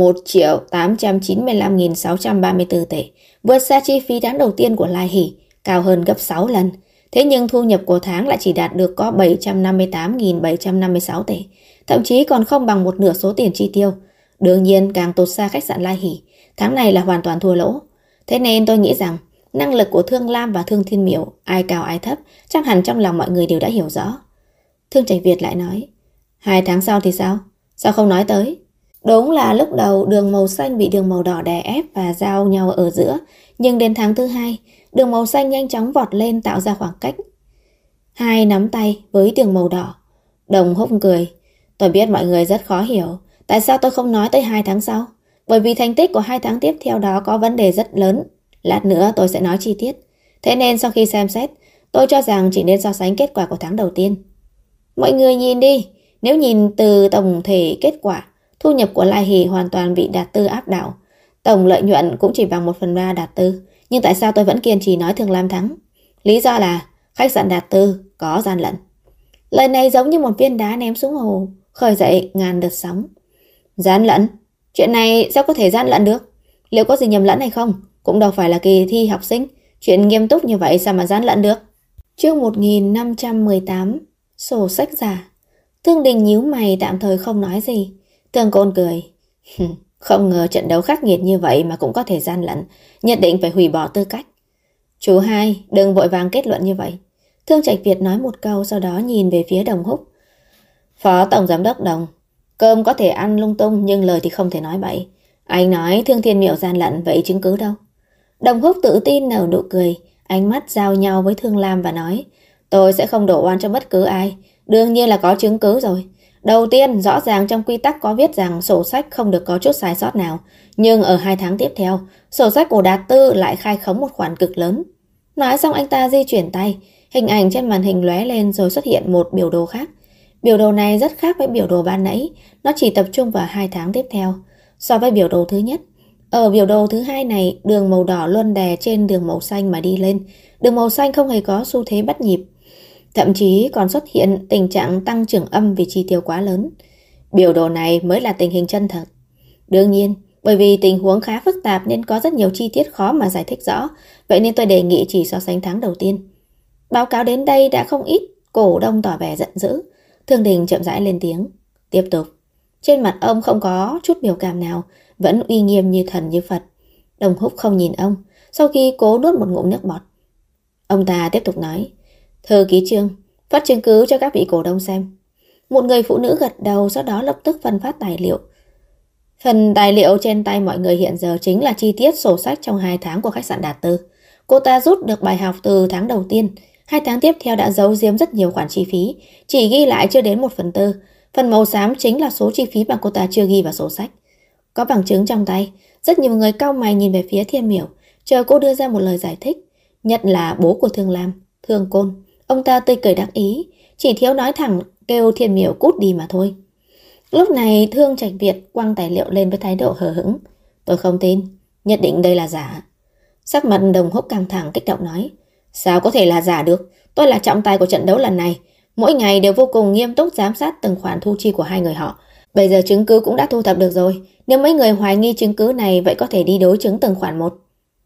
A: 1.895.634 tệ, vượt xa chi phí tháng đầu tiên của Lai Hỷ, cao hơn gấp 6 lần. Thế nhưng thu nhập của tháng lại chỉ đạt được có 758.756 tệ, thậm chí còn không bằng một nửa số tiền chi tiêu. Đương nhiên càng tụt xa khách sạn Lai Hỷ, tháng này là hoàn toàn thua lỗ. Thế nên tôi nghĩ rằng năng lực của Thương Lam và Thương Thiên Miểu, ai cao ai thấp, chắc hẳn trong lòng mọi người đều đã hiểu rõ. Thương Trạch Việt lại nói, 2 tháng sau thì sao? Sao không nói tới? Đúng là lúc đầu đường màu xanh bị đường màu đỏ đè ép và giao nhau ở giữa, nhưng đến tháng thứ hai, đường màu xanh nhanh chóng vọt lên tạo ra khoảng cách hai nắm tay với đường màu đỏ. Đồng Húc cười, tôi biết mọi người rất khó hiểu, tại sao tôi không nói tới 2 tháng sau? Bởi vì thành tích của 2 tháng tiếp theo đó có vấn đề rất lớn. Lát nữa tôi sẽ nói chi tiết. Thế nên sau khi xem xét, tôi cho rằng chỉ nên so sánh kết quả của tháng đầu tiên. Mọi người nhìn đi, nếu nhìn từ tổng thể kết quả, Thu nhập của Lai Hỷ hoàn toàn bị Đạt Tư áp đảo. Tổng lợi nhuận cũng chỉ bằng 1/3 Đạt Tư. Nhưng tại sao tôi vẫn kiên trì nói Thương Lam thắng? Lý do là khách sạn Đạt Tư có gian lận. Lời này giống như một viên đá ném xuống hồ, khơi dậy ngàn đợt sóng. Gian lận? Chuyện này sao có thể gian lận được? Liệu có gì nhầm lẫn hay không? Cũng đâu phải là kỳ thi học sinh. Chuyện nghiêm túc như vậy sao mà gian lận được? Chương 1518. Sổ sách giả. Thương Đình nhíu mày tạm thời không nói gì. Thương Côn cười. Không ngờ trận đấu khắc nghiệt như vậy mà cũng có thể gian lận. Nhất định phải hủy bỏ tư cách. Chú hai, đừng vội vàng kết luận như vậy. Thương Trạch Việt nói một câu, sau đó nhìn về phía Đồng Húc. Phó Tổng Giám đốc Đồng, cơm có thể ăn lung tung nhưng lời thì không thể nói bậy. Anh nói Thương Thiên Miểu gian lận, vậy chứng cứ đâu? Đồng Húc tự tin nở nụ cười, ánh mắt giao nhau với Thương Lam và nói, tôi sẽ không đổ oan cho bất cứ ai. Đương nhiên là có chứng cứ rồi. Đầu tiên, rõ ràng trong quy tắc có viết rằng sổ sách không được có chút sai sót nào. Nhưng ở 2 tháng tiếp theo, sổ sách của Đạt Tư lại khai khống một khoản cực lớn. Nói xong anh ta di chuyển tay, hình ảnh trên màn hình lóe lên rồi xuất hiện một biểu đồ khác. Biểu đồ này rất khác với biểu đồ ban nãy, nó chỉ tập trung vào 2 tháng tiếp theo. So với biểu đồ thứ nhất, ở biểu đồ thứ hai này, đường màu đỏ luôn đè trên đường màu xanh mà đi lên. Đường màu xanh không hề có xu thế bắt nhịp. Thậm chí còn xuất hiện tình trạng tăng trưởng âm vì chi tiêu quá lớn. Biểu đồ này mới là tình hình chân thật. Đương nhiên, bởi vì tình huống khá phức tạp nên có rất nhiều chi tiết khó mà giải thích rõ. Vậy nên tôi đề nghị chỉ so sánh tháng đầu tiên. Báo cáo đến đây đã không ít cổ đông tỏ vẻ giận dữ. Thương Đình chậm rãi lên tiếng. Tiếp tục. Trên mặt ông không có chút biểu cảm nào, vẫn uy nghiêm như thần như Phật. Đồng Húc không nhìn ông, sau khi cố nuốt một ngụm nước bọt. Ông ta tiếp tục nói. Thư ký Trương, phát chứng cứ cho các vị cổ đông xem. Một người phụ nữ gật đầu, sau đó lập tức phân phát tài liệu. Phần tài liệu trên tay mọi người hiện giờ chính là chi tiết sổ sách trong 2 tháng của khách sạn Đạt Tư. Cô ta rút được bài học từ tháng đầu tiên. 2 tháng tiếp theo đã giấu giếm rất nhiều khoản chi phí, chỉ ghi lại chưa đến 1/4. Phần màu xám chính là số chi phí mà cô ta chưa ghi vào sổ sách. Có bằng chứng trong tay, rất nhiều người cau mày nhìn về phía Thiên Miểu, chờ cô đưa ra một lời giải thích. Nhất là bố của Thương Lam, Thương Côn. Ông ta tươi cười đắc ý, chỉ thiếu nói thẳng kêu Thiên Miểu cút đi mà thôi. Lúc này Thương Trạch Việt quăng tài liệu lên với thái độ hờ hững. Tôi không tin, nhất định đây là giả. Sắc mặt Đồng Húc căng thẳng kích động nói. Sao có thể là giả được? Tôi là trọng tài của trận đấu lần này. Mỗi ngày đều vô cùng nghiêm túc giám sát từng khoản thu chi của hai người họ. Bây giờ chứng cứ cũng đã thu thập được rồi. Nếu mấy người hoài nghi chứng cứ này, vậy có thể đi đối chứng từng khoản một.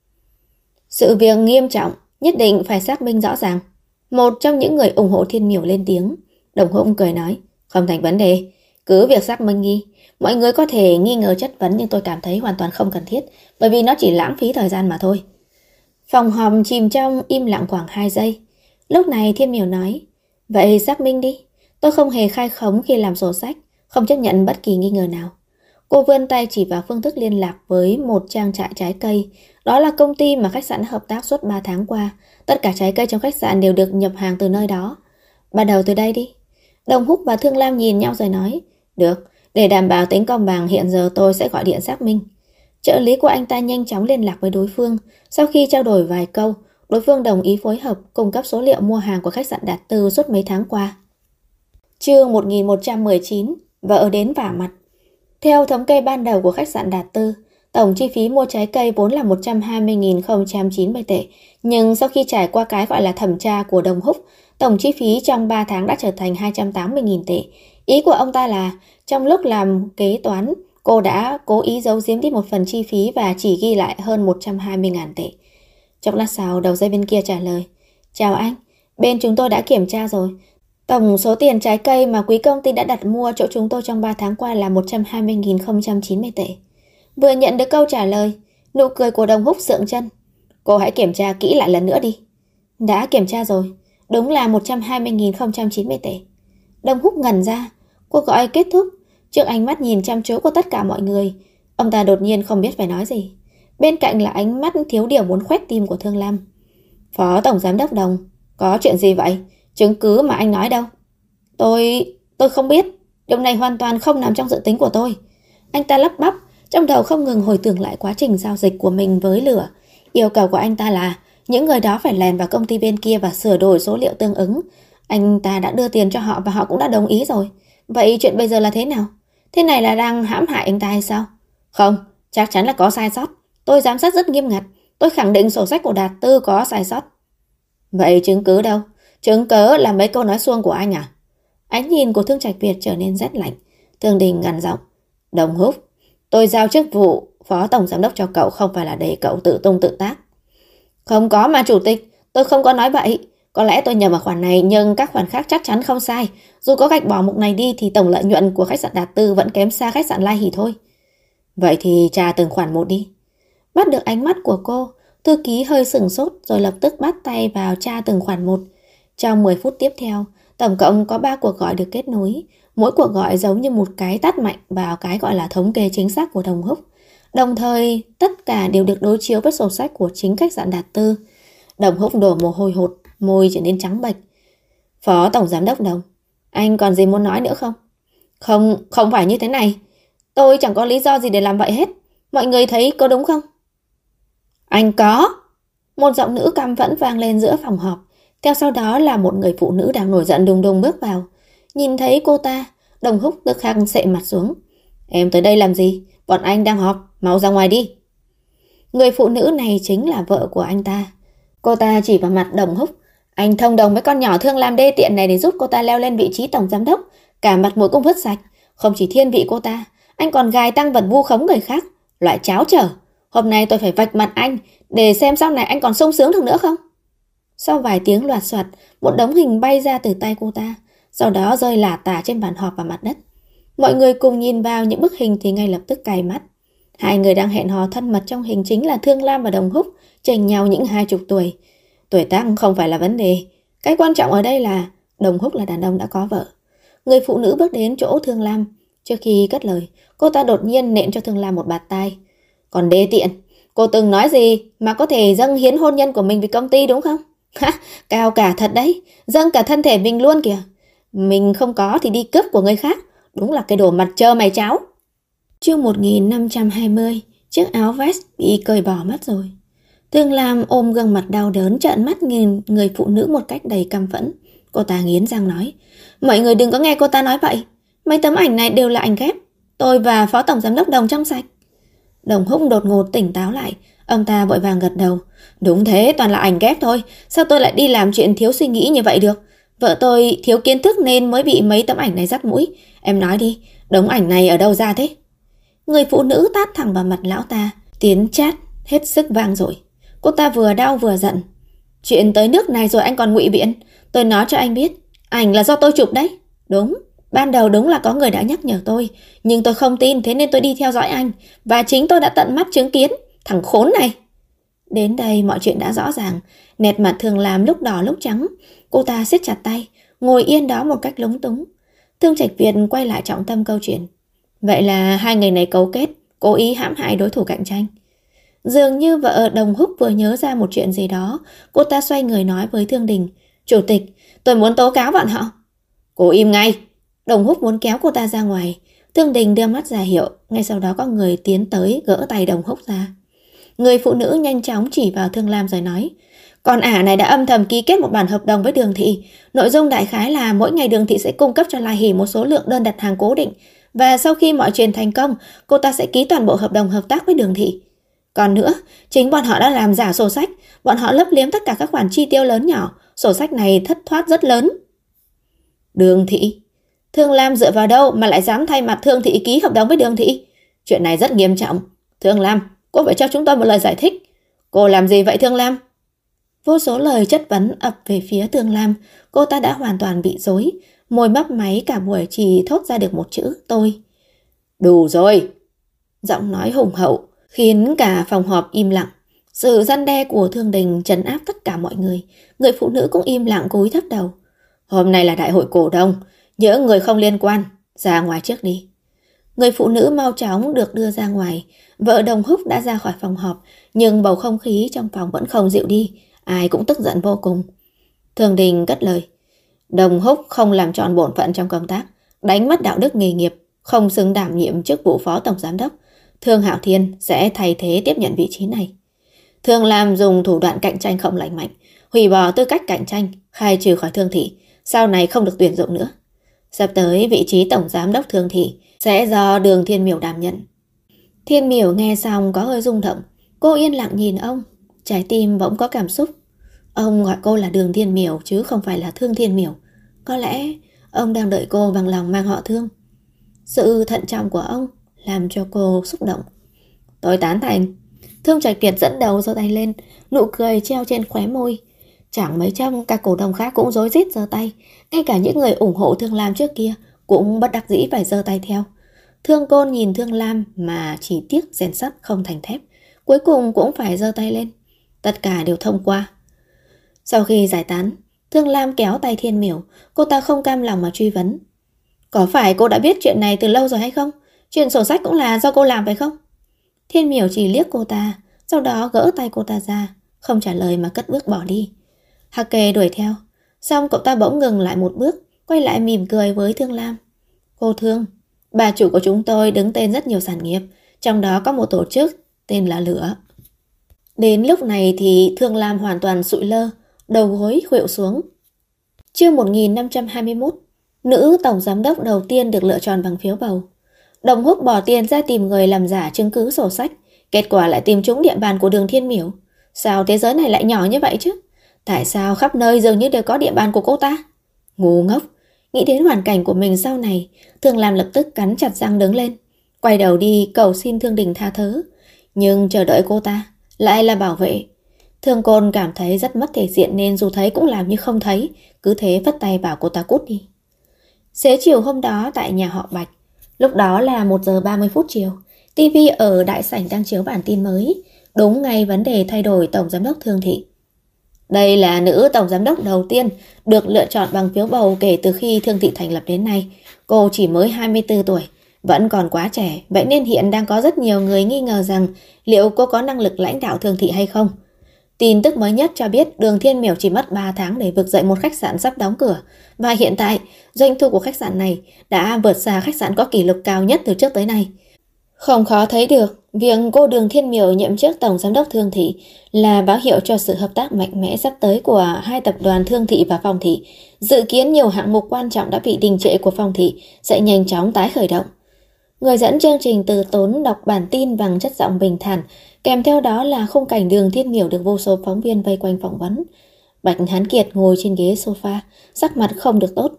A: Sự việc nghiêm trọng, nhất định phải xác minh rõ ràng. Một trong những người ủng hộ Thiên Miểu lên tiếng. Đồng Húc cười nói. Không thành vấn đề. Cứ việc xác minh nghi. Mọi người có thể nghi ngờ chất vấn, nhưng tôi cảm thấy hoàn toàn không cần thiết, bởi vì nó chỉ lãng phí thời gian mà thôi. Phòng họp chìm trong im lặng khoảng 2 giây. Lúc này Thiên Miểu nói. Vậy xác minh đi. Tôi không hề khai khống khi làm sổ sách, không chấp nhận bất kỳ nghi ngờ nào. Cô vươn tay chỉ vào phương thức liên lạc với một trang trại trái cây. Đó là công ty mà khách sạn hợp tác suốt 3 tháng qua. Tất cả trái cây trong khách sạn đều được nhập hàng từ nơi đó. Bắt đầu từ đây đi. Đồng Húc và Thương Lam nhìn nhau rồi nói. Được, để đảm bảo tính công bằng, hiện giờ tôi sẽ gọi điện xác minh. Trợ lý của anh ta nhanh chóng liên lạc với đối phương. Sau khi trao đổi vài câu, đối phương đồng ý phối hợp cung cấp số liệu mua hàng của khách sạn Đạt Tư suốt mấy tháng qua. Chương 1119. Vợ đến vả mặt. Theo thống kê ban đầu của khách sạn Đạt Tư, tổng chi phí mua trái cây vốn là 120.090 tệ. Nhưng sau khi trải qua cái gọi là thẩm tra của Đồng Húc, tổng chi phí trong 3 tháng đã trở thành 280.000 tệ. Ý của ông ta là, trong lúc làm kế toán, cô đã cố ý giấu giếm đi một phần chi phí và chỉ ghi lại hơn 120.000 tệ. Chốc lát sau, đầu dây bên kia trả lời. Chào anh, bên chúng tôi đã kiểm tra rồi. Tổng số tiền trái cây mà quý công ty đã đặt mua chỗ chúng tôi trong 3 tháng qua là 120.090 tệ. Vừa nhận được câu trả lời, nụ cười của Đồng Húc sượng chân. Cô hãy kiểm tra kỹ lại lần nữa đi. Đã kiểm tra rồi, đúng là 120.090 tệ. Đồng Húc ngẩn ra, cuộc gọi kết thúc. Trước ánh mắt nhìn chăm chú của tất cả mọi người, ông ta đột nhiên không biết phải nói gì. Bên cạnh là ánh mắt thiếu điều muốn khoét tim của Thương Lam. Phó Tổng Giám đốc Đồng, có chuyện gì vậy? Chứng cứ mà anh nói đâu? Tôi không biết. Điều này hoàn toàn không nằm trong dự tính của tôi. Anh ta lắp bắp, trong đầu không ngừng hồi tưởng lại quá trình giao dịch của mình với lửa. Yêu cầu của anh ta là những người đó phải lèn vào công ty bên kia và sửa đổi số liệu tương ứng. Anh ta đã đưa tiền cho họ và họ cũng đã đồng ý rồi. Vậy chuyện bây giờ là thế nào? Thế này là đang hãm hại anh ta hay sao? Không, chắc chắn là có sai sót. Tôi giám sát rất nghiêm ngặt. Tôi khẳng định sổ sách của Đạt Tư có sai sót. Vậy chứng cứ đâu? Chứng cớ là mấy câu nói suông của anh à? Ánh nhìn của Thương Trạch Việt trở nên rét lạnh. Thương Đình gằn giọng. Đồng Húc, tôi giao chức vụ phó tổng giám đốc cho cậu không phải là để cậu tự tung tự tác. Không có mà chủ tịch, tôi không có nói vậy. Có lẽ tôi nhầm ở khoản này nhưng các khoản khác chắc chắn không sai. Dù có gạch bỏ mục này đi thì tổng lợi nhuận của khách sạn Đạt Tư vẫn kém xa khách sạn Lai Hỷ thôi. Vậy thì tra từng khoản một đi. Bắt được ánh mắt của cô, thư ký hơi sửng sốt rồi lập tức bắt tay vào tra từng khoản một. Trong 10 phút tiếp theo, tổng cộng có 3 cuộc gọi được kết nối. Mỗi cuộc gọi giống như một cái tát mạnh vào cái gọi là thống kê chính xác của Đồng Húc. Đồng thời, tất cả đều được đối chiếu với sổ sách của chính khách sạn Đạt Tư. Đồng Húc đổ mồ hôi hột, môi trở nên trắng bệch. Phó tổng giám đốc Đồng, anh còn gì muốn nói nữa không? Không phải như thế này. Tôi chẳng có lý do gì để làm vậy hết. Mọi người thấy có đúng không? Anh có. Một giọng nữ căm phẫn vang lên giữa phòng họp. Theo sau đó là một người phụ nữ đang nổi giận đùng đùng bước vào. Nhìn thấy cô ta, Đồng Húc tức khắc xệ mặt xuống. Em tới đây làm gì? Bọn anh đang họp, mau ra ngoài đi. Người phụ nữ này chính là vợ của anh ta. Cô ta chỉ vào mặt Đồng Húc. Anh thông đồng với con nhỏ Thương Lam đê tiện này để giúp cô ta leo lên vị trí tổng giám đốc. Cả mặt mũi cũng vứt sạch. Không chỉ thiên vị cô ta, anh còn gài tăng vật vu khống người khác. Loại cháo trở. Hôm nay tôi phải vạch mặt anh để xem sau này anh còn sung sướng được nữa không. Sau vài tiếng loạt soạt, một đống hình bay ra từ tay cô ta, sau đó rơi lả tả trên bàn họp và mặt đất. Mọi người cùng nhìn vào những bức hình thì ngay lập tức cay mắt. Hai người đang hẹn hò thân mật trong hình chính là Thương Lam và Đồng Húc, chênh nhau những 20 tuổi. Tuổi tác không phải là vấn đề. Cái quan trọng ở đây là Đồng Húc là đàn ông đã có vợ. Người phụ nữ bước đến chỗ Thương Lam. Trước khi cất lời, cô ta đột nhiên nện cho Thương Lam một bạt tai. Còn đê tiện, cô từng nói gì mà có thể dâng hiến hôn nhân của mình vì công ty đúng không? Ha, cao cả thật đấy, dâng cả thân thể mình luôn kìa. Mình không có thì đi cướp của người khác. Đúng là cái đồ mặt trơ mày cháo. Chương 1520, chiếc áo vest bị cởi bỏ mất rồi. Thương Lam ôm gương mặt đau đớn trợn mắt nhìn người phụ nữ một cách đầy căm phẫn. Cô ta nghiến răng nói, mọi người đừng có nghe cô ta nói vậy. Mấy tấm ảnh này đều là ảnh ghép. Tôi và phó tổng giám đốc Đồng trong sạch. Đồng Húc đột ngột tỉnh táo lại. Ông ta vội vàng gật đầu. Đúng thế, toàn là ảnh ghép thôi. Sao tôi lại đi làm chuyện thiếu suy nghĩ như vậy được? Vợ tôi thiếu kiến thức nên mới bị mấy tấm ảnh này dắt mũi. Em nói đi, đống ảnh này ở đâu ra thế? Người phụ nữ tát thẳng vào mặt lão ta. Tiếng chát hết sức vang dội. Cô ta vừa đau vừa giận. Chuyện tới nước này rồi anh còn ngụy biện. Tôi nói cho anh biết, ảnh là do tôi chụp đấy. Đúng, ban đầu đúng là có người đã nhắc nhở tôi. Nhưng tôi không tin, thế nên tôi đi theo dõi anh. Và chính tôi đã tận mắt chứng kiến. Thằng khốn này. Đến đây mọi chuyện đã rõ ràng. Nét mặt Thường Lam lúc đỏ lúc trắng. Cô ta siết chặt tay, ngồi yên đó một cách lúng túng. Thương Trạch Việt quay lại trọng tâm câu chuyện. Vậy là hai người này cấu kết, cố ý hãm hại đối thủ cạnh tranh. Dường như vợ Đồng Húc vừa nhớ ra một chuyện gì đó. Cô ta xoay người nói với Thương Đình. Chủ tịch, tôi muốn tố cáo bọn họ. Cô im ngay. Đồng Húc muốn kéo cô ta ra ngoài. Thương Đình đưa mắt ra hiệu. Ngay sau đó có người tiến tới gỡ tay Đồng Húc ra. Người phụ nữ nhanh chóng chỉ vào Thương Lam rồi nói. Con ả này đã âm thầm ký kết một bản hợp đồng với Đường Thị. Nội dung đại khái là mỗi ngày Đường Thị sẽ cung cấp cho Lai Hỷ một số lượng đơn đặt hàng cố định. Và sau khi mọi chuyện thành công, cô ta sẽ ký toàn bộ hợp đồng hợp tác với Đường Thị. Còn nữa, chính bọn họ đã làm giả sổ sách. Bọn họ lấp liếm tất cả các khoản chi tiêu lớn nhỏ. Sổ sách này thất thoát rất lớn. Đường Thị? Thương Lam dựa vào đâu mà lại dám thay mặt Thương Thị ký hợp đồng với Đường Thị? Chuyện này rất nghiêm trọng. Thương Lam, cô phải cho chúng tôi một lời giải thích. Cô làm gì vậy Thương Lam? Vô số lời chất vấn ập về phía Thương Lam. Cô ta đã hoàn toàn bị rối. Môi mấp máy cả buổi chỉ thốt ra được một chữ tôi. Đủ rồi. Giọng nói hùng hậu khiến cả phòng họp im lặng. Sự răn đe của Thương Đình trấn áp tất cả mọi người. Người phụ nữ cũng im lặng cúi thấp đầu. Hôm nay là đại hội cổ đông. Nhớ người không liên quan ra ngoài trước đi. Người phụ nữ mau chóng được đưa ra ngoài. Vợ Đồng Húc đã ra khỏi phòng họp. Nhưng bầu không khí trong phòng vẫn không dịu đi. Ai cũng tức giận vô cùng. Thương Đình cất lời. Đồng Húc không làm tròn bổn phận trong công tác, đánh mất đạo đức nghề nghiệp, không xứng đảm nhiệm chức vụ phó tổng giám đốc. Thương Hạo Thiên sẽ thay thế tiếp nhận vị trí này. Thương Lam dùng thủ đoạn cạnh tranh không lành mạnh, hủy bỏ tư cách cạnh tranh, khai trừ khỏi Thương Thị, sau này không được tuyển dụng nữa. Sắp tới vị trí tổng giám đốc Thương thị sẽ do Đường Thiên Miểu đảm nhận. Thiên Miểu nghe xong có hơi rung động. Cô yên lặng nhìn ông, trái tim bỗng có cảm xúc. Ông gọi cô là Đường Thiên Miểu chứ không phải là Thương Thiên Miểu. Có lẽ ông đang đợi cô bằng lòng mang họ Thương. Sự thận trọng của ông làm cho cô xúc động. Tôi tán thành. Thương Trạch Kiệt dẫn đầu giơ tay lên, nụ cười treo trên khóe môi. Chẳng mấy chốc các cổ đông khác cũng rối rít giơ tay, ngay cả những người ủng hộ Thương Lam trước kia cũng bất đắc dĩ phải giơ tay theo. Thương Côn nhìn Thương Lam mà chỉ tiếc rèn sắt không thành thép, cuối cùng cũng phải giơ tay lên. Tất cả đều thông qua. Sau khi giải tán, Thương Lam kéo tay Thiên Miểu, cô ta không cam lòng mà truy vấn. Có phải cô đã biết chuyện này từ lâu rồi hay không? Chuyện sổ sách cũng là do cô làm phải không? Thiên Miểu chỉ liếc cô ta, sau đó gỡ tay cô ta ra, không trả lời mà cất bước bỏ đi. Hạc Kề đuổi theo, xong cậu ta bỗng ngừng lại một bước, quay lại mỉm cười với Thương Lam. Cô Thương, bà chủ của chúng tôi đứng tên rất nhiều sản nghiệp, trong đó có một tổ chức tên là Lửa. Đến lúc này thì Thương Lam hoàn toàn sụi lơ, đầu gối khuỵu xuống. Chương 1521, nữ tổng giám đốc đầu tiên được lựa chọn bằng phiếu bầu. Đồng Húc bỏ tiền ra tìm người làm giả chứng cứ sổ sách, kết quả lại tìm trúng địa bàn của Đường Thiên Miểu. Sao thế giới này lại nhỏ như vậy chứ? Tại sao khắp nơi dường như đều có địa bàn của cô ta? Ngu ngốc. Nghĩ đến hoàn cảnh của mình sau này, Thương Lam lập tức cắn chặt răng đứng lên, quay đầu đi cầu xin Thương Đình tha thứ. Nhưng chờ đợi cô ta lại là bảo vệ. Thương Côn cảm thấy rất mất thể diện nên dù thấy cũng làm như không thấy, cứ thế vất tay bảo cô ta cút đi. Xế chiều hôm đó tại nhà họ Bạch, lúc đó là 1 giờ 30 phút chiều, TV ở đại sảnh đang chiếu bản tin mới, đúng ngay vấn đề thay đổi tổng giám đốc Thương thị. Đây là nữ tổng giám đốc đầu tiên được lựa chọn bằng phiếu bầu kể từ khi Thương thị thành lập đến nay. Cô chỉ mới 24 tuổi, vẫn còn quá trẻ, vậy nên hiện đang có rất nhiều người nghi ngờ rằng liệu cô có năng lực lãnh đạo Thương thị hay không. Tin tức mới nhất cho biết Đường Thiên Miểu chỉ mất 3 tháng để vực dậy một khách sạn sắp đóng cửa, và hiện tại doanh thu của khách sạn này đã vượt xa khách sạn có kỷ lục cao nhất từ trước tới nay. Không khó thấy được, việc cô Đường Thiên Miểu nhậm chức tổng giám đốc Thương thị là báo hiệu cho sự hợp tác mạnh mẽ sắp tới của hai tập đoàn Thương thị và Phong thị. Dự kiến nhiều hạng mục quan trọng đã bị đình trệ của Phong thị sẽ nhanh chóng tái khởi động. Người dẫn chương trình Từ Tốn đọc bản tin bằng chất giọng bình thản, kèm theo đó là khung cảnh Đường Thiên Miểu được vô số phóng viên vây quanh phỏng vấn. Bạch Hán Kiệt ngồi trên ghế sofa, sắc mặt không được tốt.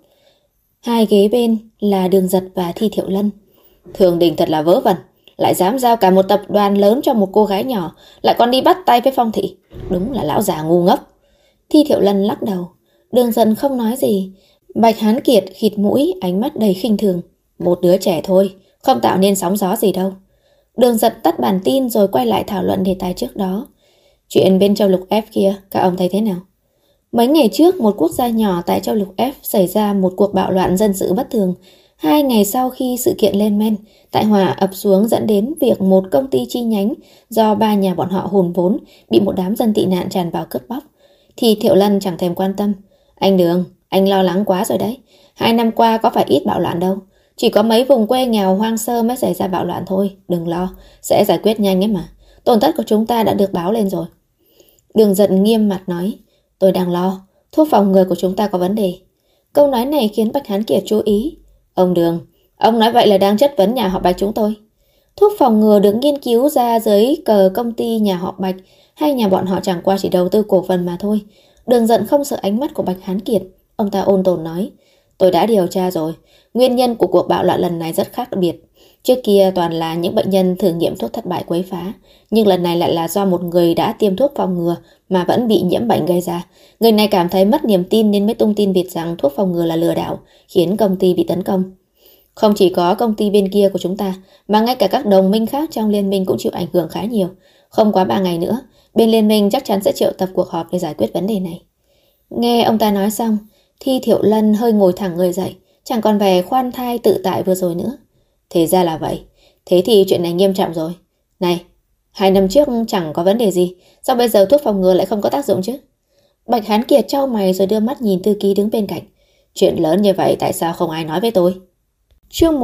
A: Hai ghế bên là Đường Giật và Thi Thiệu Lân. Thường Đình thật là vớ vẩn, lại dám giao cả một tập đoàn lớn cho một cô gái nhỏ, lại còn đi bắt tay với Phong thị. Đúng là lão già ngu ngốc. Thi Thiệu Lân lắc đầu. Đường Giật không nói gì. Bạch Hán Kiệt khịt mũi, ánh mắt đầy khinh thường. Một đứa trẻ thôi, không tạo nên sóng gió gì đâu. Đường Giật tắt bản tin rồi quay lại thảo luận đề tài trước đó. Chuyện bên châu lục F kia, các ông thấy thế nào? Mấy ngày trước, một quốc gia nhỏ tại châu lục F xảy ra một cuộc bạo loạn dân sự bất thường. 2 ngày sau khi sự kiện lên men, tại hỏa ập xuống dẫn đến việc một công ty chi nhánh do 3 nhà bọn họ hùn vốn bị một đám dân tị nạn tràn vào cướp bóc. Thì Thiệu Lân chẳng thèm quan tâm. Anh Đường, anh lo lắng quá rồi đấy. 2 năm qua có phải ít bạo loạn đâu. Chỉ có mấy vùng quê nghèo hoang sơ mới xảy ra bạo loạn thôi. Đừng lo, sẽ giải quyết nhanh ấy mà. Tổn thất của chúng ta đã được báo lên rồi. Đường Giật nghiêm mặt nói. Tôi đang lo, thuốc phòng ngừa của chúng ta có vấn đề. Câu nói này khiến Bạch Hán Kiệt chú ý. Ông Đường, ông nói vậy là đang chất vấn nhà họ Bạch chúng tôi. Thuốc phòng ngừa được nghiên cứu ra dưới cờ công ty nhà họ Bạch, hay nhà bọn họ chẳng qua chỉ đầu tư cổ phần mà thôi. Đường Giận không sợ ánh mắt của Bạch Hán Kiệt. Ông ta ôn tồn nói. Tôi đã điều tra rồi. Nguyên nhân của cuộc bạo loạn lần này rất khác biệt. Trước kia toàn là những bệnh nhân thử nghiệm thuốc thất bại quấy phá. Nhưng lần này lại là do một người đã tiêm thuốc phòng ngừa mà vẫn bị nhiễm bệnh gây ra. Người này cảm thấy mất niềm tin nên mới tung tin vịt rằng thuốc phòng ngừa là lừa đảo, khiến công ty bị tấn công. Không chỉ có công ty bên kia của chúng ta, mà ngay cả các đồng minh khác trong liên minh cũng chịu ảnh hưởng khá nhiều. Không quá 3 ngày nữa, bên liên minh chắc chắn sẽ triệu tập cuộc họp để giải quyết vấn đề này. Nghe ông ta nói xong, Thi Thiệu Lân hơi ngồi thẳng người dậy, chẳng còn vẻ khoan thai tự tại vừa rồi nữa. Thế ra là vậy. Thế thì chuyện này nghiêm trọng rồi. Này, 2 năm trước chẳng có vấn đề gì, sao bây giờ thuốc phòng ngừa lại không có tác dụng chứ? Bạch Hán Kiệt chau mày rồi đưa mắt nhìn thư ký đứng bên cạnh. Chuyện lớn như vậy tại sao không ai nói với tôi? Chương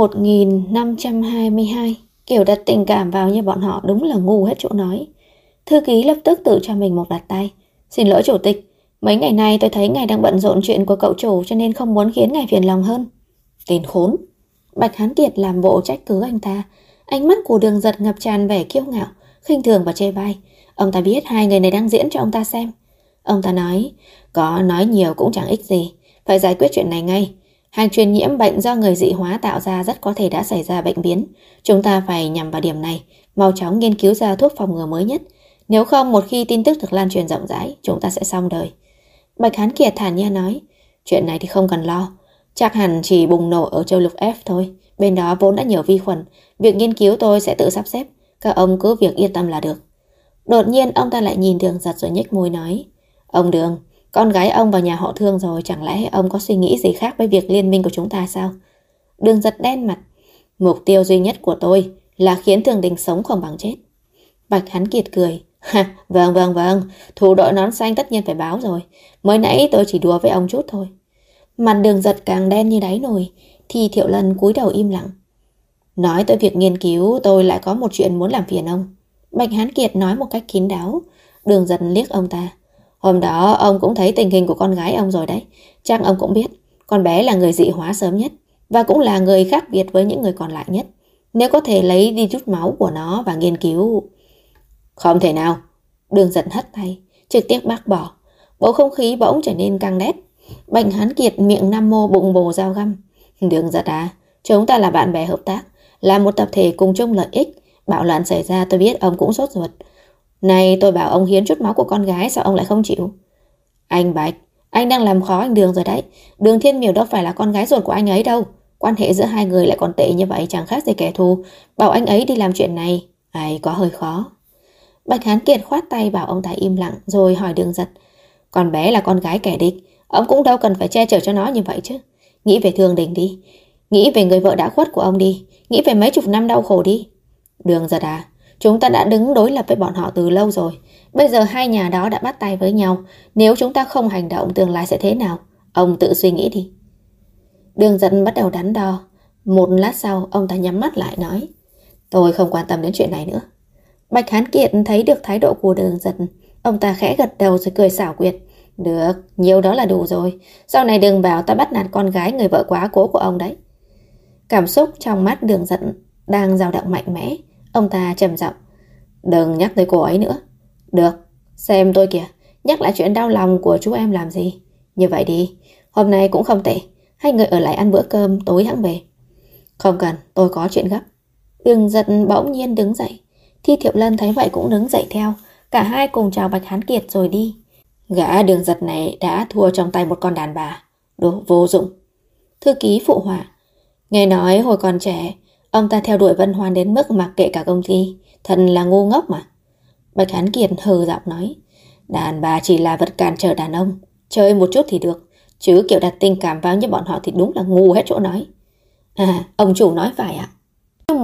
A: 1522. Kiểu đặt tình cảm vào như bọn họ đúng là ngu hết chỗ nói. Thư ký lập tức tự cho mình một bạt tay. Xin lỗi chủ tịch, mấy ngày nay tôi thấy ngài đang bận rộn chuyện của cậu chủ cho nên không muốn khiến ngài phiền lòng hơn. Tên khốn. Bạch Hán Kiệt làm bộ trách cứ anh ta. Ánh mắt của Đường Giật ngập tràn vẻ kiêu ngạo, khinh thường và chê bai. Ông ta biết hai người này đang diễn cho ông ta xem. Ông ta nói, có nói nhiều cũng chẳng ích gì, phải giải quyết chuyện này ngay. Hàng truyền nhiễm bệnh do người dị hóa tạo ra rất có thể đã xảy ra bệnh biến. Chúng ta phải nhằm vào điểm này, mau chóng nghiên cứu ra thuốc phòng ngừa mới nhất. Nếu không, một khi tin tức được lan truyền rộng rãi, chúng ta sẽ xong đời. Bạch Hán Kiệt thản nhiên nói, chuyện này thì không cần lo. Chắc hẳn chỉ bùng nổ ở châu lục F thôi. Bên đó vốn đã nhiều vi khuẩn. Việc nghiên cứu tôi sẽ tự sắp xếp. Các ông cứ việc yên tâm là được. Đột nhiên ông ta lại nhìn Đường Giật rồi nhếch môi nói, ông Đường, con gái ông vào nhà họ Thương rồi, chẳng lẽ ông có suy nghĩ gì khác với việc liên minh của chúng ta sao? Đường Giật đen mặt. Mục tiêu duy nhất của tôi là khiến Thường Đình sống không bằng chết. Bạch Hán Kiệt cười. Ha, vâng, thủ đội nón xanh tất nhiên phải báo rồi. Mới nãy tôi chỉ đùa với ông chút thôi. Mặt Đường Giật càng đen như đáy nồi. Thì Thiệu Lân cúi đầu im lặng. Nói tới việc nghiên cứu, tôi lại có một chuyện muốn làm phiền ông. Bạch Hán Kiệt nói một cách kín đáo. Đường Giật liếc ông ta. Hôm đó ông cũng thấy tình hình của con gái ông rồi đấy. Chắc ông cũng biết, con bé là người dị hóa sớm nhất và cũng là người khác biệt với những người còn lại nhất. Nếu có thể lấy đi chút máu của nó và nghiên cứu... Không thể nào. Đường Giật hất tay, trực tiếp bác bỏ. Bầu không khí bỗng trở nên căng đét. Bạch Hán Kiệt miệng nam mô bụng bồ dao găm. Đường Giật à, chúng ta là bạn bè hợp tác, là một tập thể cùng chung lợi ích. Bạo loạn xảy ra tôi biết ông cũng sốt ruột. Này, tôi bảo ông hiến chút máu của con gái, sao ông lại không chịu? Anh Bạch, anh đang làm khó anh Đường rồi đấy. Đường Thiên Miểu đâu phải là con gái ruột của anh ấy đâu. Quan hệ giữa hai người lại còn tệ như vậy, chẳng khác gì kẻ thù. Bảo anh ấy đi làm chuyện này, có hơi khó. Bạch Hán Kiệt khoát tay bảo ông ta im lặng, rồi hỏi Đường Giật. Con bé là con gái kẻ địch, ông cũng đâu cần phải che chở cho nó như vậy chứ. Nghĩ về Thường Đình đi, nghĩ về người vợ đã khuất của ông đi, nghĩ về mấy chục năm đau khổ đi. Đường Giật à, chúng ta đã đứng đối lập với bọn họ từ lâu rồi. Bây giờ hai nhà đó đã bắt tay với nhau. Nếu chúng ta không hành động, tương lai sẽ thế nào? Ông tự suy nghĩ đi. Đường Giật bắt đầu đắn đo. Một lát sau ông ta nhắm mắt lại nói, tôi không quan tâm đến chuyện này nữa. Bạch Hán Kiệt thấy được thái độ của Đường Giật. Ông ta khẽ gật đầu rồi cười xảo quyệt. Được, nhiều đó là đủ rồi. Sau này đừng bảo ta bắt nạt con gái người vợ quá cố của ông đấy. Cảm xúc trong mắt Đường Giật đang dao động mạnh mẽ. Ông ta trầm giọng, đừng nhắc tới cô ấy nữa. Được, xem tôi kìa, nhắc lại chuyện đau lòng của chú em làm gì. Như vậy đi, hôm nay cũng không tệ. Hai người ở lại ăn bữa cơm, tối hẵng về. Không cần, tôi có chuyện gấp. Đường Giật bỗng nhiên đứng dậy. Thi Thiệu Lân thấy vậy cũng đứng dậy theo. Cả hai cùng chào Bạch Hán Kiệt rồi đi. Gã Đường Giật này đã thua trong tay một con đàn bà. Đồ vô dụng. Thư ký phụ họa. Nghe nói hồi còn trẻ, ông ta theo đuổi Vân Hoan đến mức mặc kệ cả công ty. Thật là ngu ngốc mà. Bạch Hán Kiệt hừ giọng nói, đàn bà chỉ là vật cản trở đàn ông. Chơi một chút thì được, chứ kiểu đặt tình cảm vào như bọn họ thì đúng là ngu hết chỗ nói. À, ông chủ nói phải ạ. Năm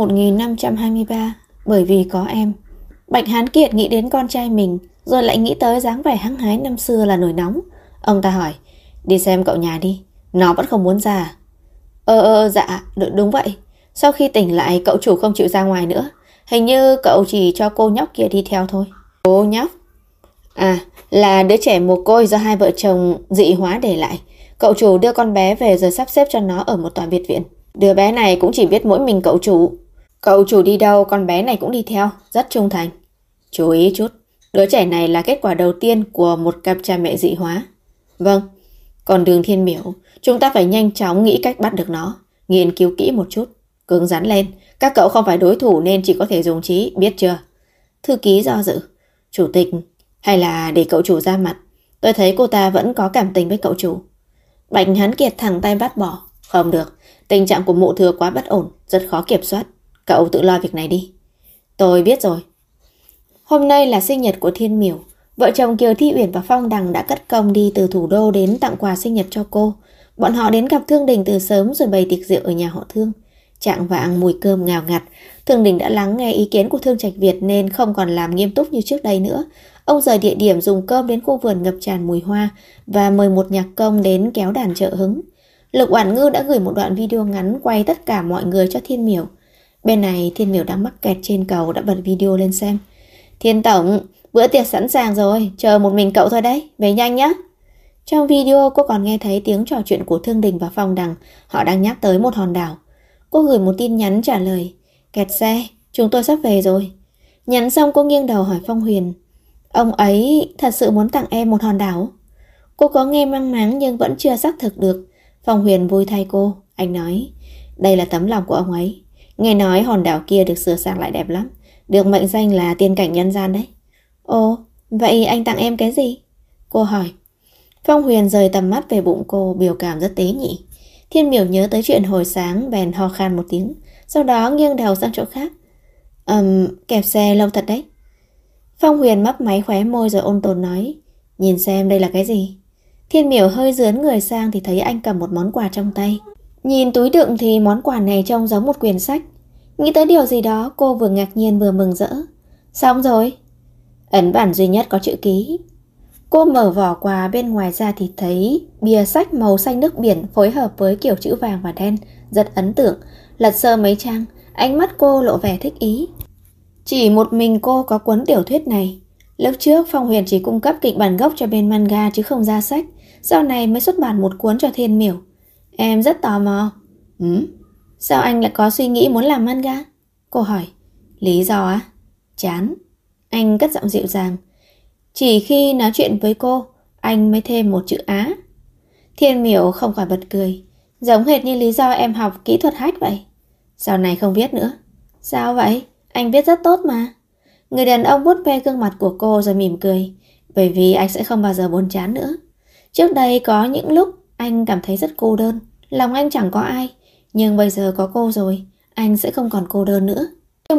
A: 1523, bởi vì có em. Bạch Hán Kiệt nghĩ đến con trai mình, rồi lại nghĩ tới dáng vẻ hăng hái năm xưa là nổi nóng. Ông ta hỏi, đi xem cậu nhà đi. Nó vẫn không muốn ra à? Dạ, đúng vậy. Sau khi tỉnh lại cậu chủ không chịu ra ngoài nữa. Hình như cậu chỉ cho cô nhóc kia đi theo thôi. Cô nhóc? À, là đứa trẻ mồ côi do hai vợ chồng dị hóa để lại. Cậu chủ đưa con bé về rồi sắp xếp cho nó ở một tòa biệt viện. Đứa bé này cũng chỉ biết mỗi mình cậu chủ. Cậu chủ đi đâu con bé này cũng đi theo, rất trung thành. Chú ý chút, đứa trẻ này là kết quả đầu tiên của một cặp cha mẹ dị hóa. Vâng, còn Đường Thiên Miểu, chúng ta phải nhanh chóng nghĩ cách bắt được nó. Nghiên cứu kỹ một chút, cứng rắn lên. Các cậu không phải đối thủ nên chỉ có thể dùng trí, biết chưa? Thư ký do dự. Chủ tịch, hay là để cậu chủ ra mặt? Tôi thấy cô ta vẫn có cảm tình với cậu chủ. Bạch Hán Kiệt thẳng tay bắt bỏ. Không được, tình trạng của mụ thừa quá bất ổn, rất khó kiểm soát. Cậu tự lo việc này đi. Tôi biết rồi. Hôm nay là sinh nhật của Thiên Miểu. Vợ chồng Kiều Thi Uyển và Phong Đằng đã cất công đi từ thủ đô đến tặng quà sinh nhật cho cô. Bọn họ đến gặp Thương Đình từ sớm rồi bày tiệc rượu ở nhà họ Thương. Chạng vạng mùi cơm ngào ngạt. Thương Đình đã lắng nghe ý kiến của Thương Trạch Việt nên không còn làm nghiêm túc như trước đây nữa. Ông rời địa điểm dùng cơm đến khu vườn ngập tràn mùi hoa và mời một nhạc công đến kéo đàn trợ hứng. Lục Oản Ngư đã gửi một đoạn video ngắn quay tất cả mọi người cho Thiên Miểu. Bên này Thiên Miểu đang mắc kẹt trên cầu đã bật video lên xem. Thiên Tổng, bữa tiệc sẵn sàng rồi, chờ một mình cậu thôi đấy, về nhanh nhé. Trong video cô còn nghe thấy tiếng trò chuyện của Thương Đình và Phong Đằng. Họ đang nhắc tới một hòn đảo. Cô gửi một tin nhắn trả lời: kẹt xe, chúng tôi sắp về rồi. Nhắn xong cô nghiêng đầu hỏi Phong Huyền: ông ấy thật sự muốn tặng em một hòn đảo? Cô có nghe mang máng nhưng vẫn chưa xác thực được. Phong Huyền vui thay cô. Anh nói: đây là tấm lòng của ông ấy. Nghe nói hòn đảo kia được sửa sang lại đẹp lắm, được mệnh danh là tiên cảnh nhân gian đấy. Ồ, vậy anh tặng em cái gì? Cô hỏi. Phong Huyền rời tầm mắt về bụng cô, biểu cảm rất tế nhị. Thiên Miểu nhớ tới chuyện hồi sáng, bèn ho khan một tiếng, sau đó nghiêng đầu sang chỗ khác. Kẹp xe lâu thật đấy. Phong Huyền mấp máy khóe môi rồi ôn tồn nói: nhìn xem đây là cái gì. Thiên Miểu hơi dướn người sang thì thấy anh cầm một món quà trong tay. Nhìn túi đựng thì món quà này trông giống một quyển sách. Nghĩ tới điều gì đó, cô vừa ngạc nhiên vừa mừng rỡ. Xong rồi. Ấn bản duy nhất có chữ ký. Cô mở vỏ quà, bên ngoài ra thì thấy bìa sách màu xanh nước biển phối hợp với kiểu chữ vàng và đen, rất ấn tượng. Lật sơ mấy trang, ánh mắt cô lộ vẻ thích ý. Chỉ một mình cô có cuốn tiểu thuyết này. Lúc trước Phong Huyền chỉ cung cấp kịch bản gốc cho bên manga chứ không ra sách, sau này mới xuất bản một cuốn cho Thiên Miểu. Em rất tò mò. Sao anh lại có suy nghĩ muốn làm manga? Cô hỏi. Lý do á? Chán. Anh cất giọng dịu dàng. Chỉ khi nói chuyện với cô, anh mới thêm một chữ Á. Thiên Miểu không khỏi bật cười. Giống hệt như lý do em học kỹ thuật hack vậy. Sau này không viết nữa. Sao vậy? Anh viết rất tốt mà. Người đàn ông vuốt ve gương mặt của cô rồi mỉm cười. Bởi vì anh sẽ không bao giờ buồn chán nữa. Trước đây có những lúc anh cảm thấy rất cô đơn, lòng anh chẳng có ai. Nhưng bây giờ có cô rồi, anh sẽ không còn cô đơn nữa. Trong